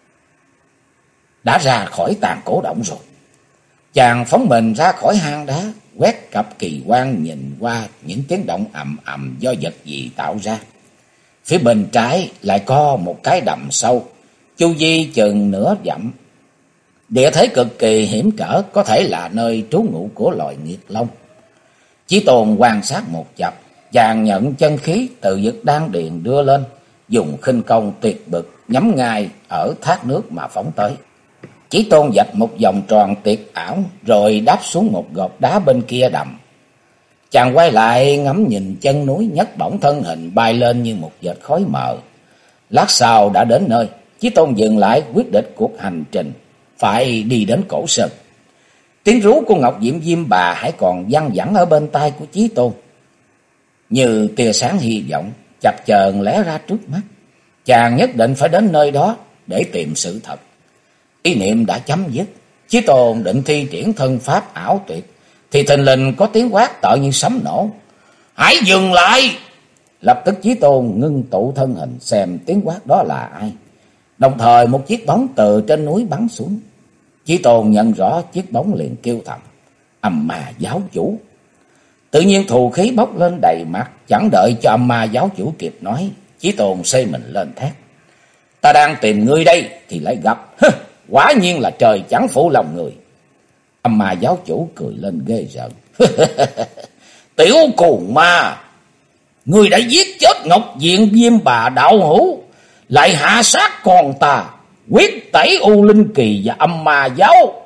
đã ra khỏi tàn cổ động rồi. Chàng phóng mình ra khỏi hang đá, quét cặp kỳ quan nhìn qua những tiếng động ầm ầm do vật gì tạo ra. Phía bên trái lại có một cái đầm sâu, chu vi chừng nửa dặm. Địa thế cực kỳ hiểm trở, có thể là nơi trú ngụ của loài nghiệt long. Chí Tôn quan sát một chập, chàng nhận chân khí từ vực đan điền đưa lên, dùng khinh công tuyệt bực nhắm ngay ở thác nước mà phóng tới. Chí Tôn vạch một vòng tròn tuyệt ảo rồi đáp xuống một gò đá bên kia đầm. Chàng quay lại ngắm nhìn chân núi, nhấc bổng thân hình bay lên như một vệt khói mờ. Lát sau đã đến nơi, Chí Tôn dừng lại quyết định cuộc hành trình phải đi đến Cổ Sơn. Tiếng rú của Ngọc Diệm Diêm Bà hãy còn văng vẳng ở bên tai của Chí Tôn, như tia sáng hy vọng chập chờn lóe ra trước mắt. Chàng nhất định phải đến nơi đó để tìm sự thật. Ý niệm đã chấm dứt, Chí Tôn định thi triển thân pháp ảo tuyệt, thì thình lình có tiếng quát tợ như sấm nổ: hãy dừng lại! Lập tức Chí Tôn ngưng tụ thân hình xem tiếng quát đó là ai. Đồng thời một chiếc bóng từ trên núi bắn xuống. Chí Tôn nhận rõ chiếc bóng liền kêu thầm: Âm Ma giáo chủ! Tự nhiên thù khí bốc lên đầy mặt. Chẳng đợi cho Âm Ma giáo chủ kịp nói, Chí Tôn xây mình lên thét: ta đang tìm ngươi đây thì lại gặp. Quả nhiên là trời chẳng phụ lòng người. Âm Ma giáo chủ cười lên ghê rợn: tiểu cuồng ma, ngươi đã giết chết Ngọc Diệm Diêm Bà đạo hữu, lại hạ sát con ta, quyết tẩy U Linh Kỳ và Âm Ma giáo.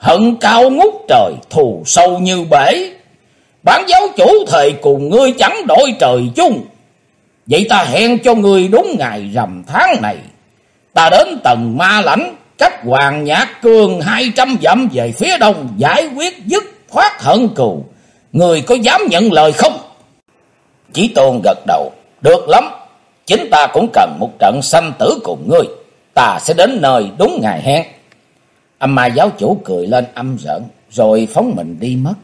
hận cao ngút trời, thù sâu như bể. Bản giáo chủ thề cùng ngươi chẳng đổi trời chung. Vậy ta hẹn cho ngươi đúng ngày rằm tháng này. Ta đến Tần Ma Lãnh, cách Hoàng Nhạc Cương 200 dặm về phía đông, giải quyết dứt khoát hận cừu. Ngươi có dám nhận lời không? Chí Tôn gật đầu. Được lắm, chính ta cũng cần một trận sanh tử cùng ngươi. Ta sẽ đến nơi đúng ngày hẹn. Âm Ma giáo chủ cười lên âm rợn, rồi phóng mình đi mất.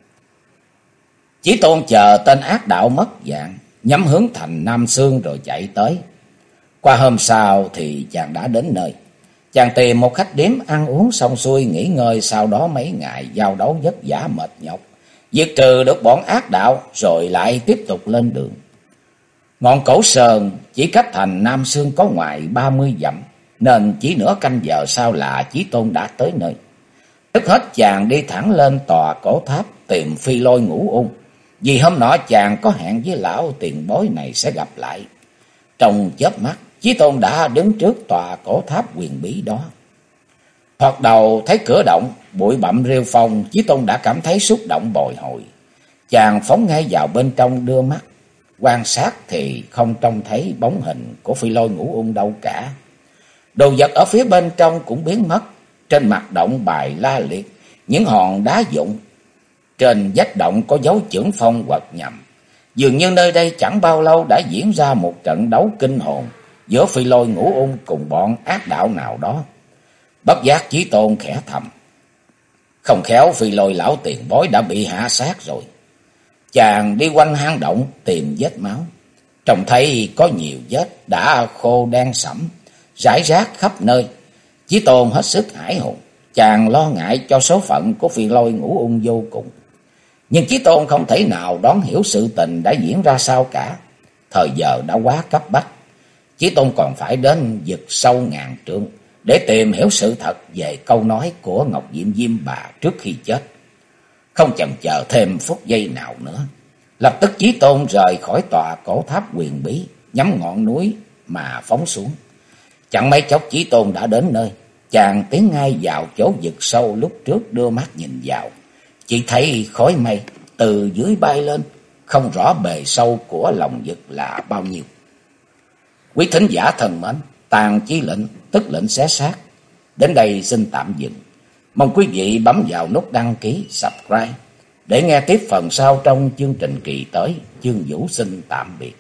Chí Tôn chờ tên ác đạo mất dạng, nhắm hướng thành Nam Xương rồi chạy tới. Qua hôm sau thì chàng đã đến nơi. Chàng tìm một khách điếm ăn uống xong xuôi nghỉ ngơi, sau đó mấy ngày giao đấu vất vả mệt nhọc, diệt trừ được bọn ác đạo rồi lại tiếp tục lên đường. Ngọn Cổ Sơn chỉ cách thành Nam Xương có ngoài 30 dặm, nên chỉ nửa canh giờ sau là Chí Tôn đã tới nơi. Trước hết chàng đi thẳng lên tòa cổ tháp tìm Phi Lôi Ngũ Ung, vì hôm nọ chàng có hẹn với lão tiền bối này sẽ gặp lại. Trong chớp mắt, Chí Tôn đã đứng trước tòa cổ tháp huyền bí đó. Thoạt đầu thấy cửa động, bụi bặm rêu phong, Chí Tôn đã cảm thấy xúc động bồi hồi. Chàng phóng ngay vào bên trong đưa mắt quan sát thì không trông thấy bóng hình của Phi Lôi Ngũ Ung đâu cả. Đồ vật ở phía bên trong cũng biến mất. Trên mặt động bài la liệt những hòn đá vụn. Trên vách động có dấu chưởng phong quật nhầm. Dường như nơi đây chẳng bao lâu đã diễn ra một trận đấu kinh hồn giữa Phi Lôi Ngũ Ung cùng bọn ác đạo nào đó. Bất giác Chí Tôn khẽ thầm, không khéo Phi Lôi lão tiền bối đã bị hạ sát rồi. Chàng đi quanh hang động tìm vết máu, trông thấy có nhiều vết đã khô đen sẫm rải rác khắp nơi. Chí Tôn hết sức hãi hùng, chàng lo ngại cho số phận của Phi Lôi Ngũ Ung vô cùng. Nhưng Chí Tôn không thể nào đoán hiểu sự tình đã diễn ra sao cả. Thời giờ đã quá cấp bách. Chí Tôn còn phải đến vực sâu ngàn trượng để tìm hiểu sự thật về câu nói của Ngọc Diệm Diêm Bà trước khi chết. Không chần chờ thêm phút giây nào nữa, lập tức Chí Tôn rời khỏi tòa cổ tháp huyền bí, nhắm ngọn núi mà phóng xuống. Chẳng mấy chốc Chí Tôn đã đến nơi. Chàng tiến ngay vào chỗ vực sâu lúc trước đưa mắt nhìn vào. Chỉ thấy khói mây từ dưới bay lên, không rõ bề sâu của lòng vực là bao nhiêu. Quý thính giả thân mến, Tàng Chi Lệnh tức lệnh xé xác đến đây xin tạm dừng. Mong quý vị bấm vào nút đăng ký, subscribe để nghe tiếp phần sau trong chương trình kỳ tới. Chương Vũ xin tạm biệt.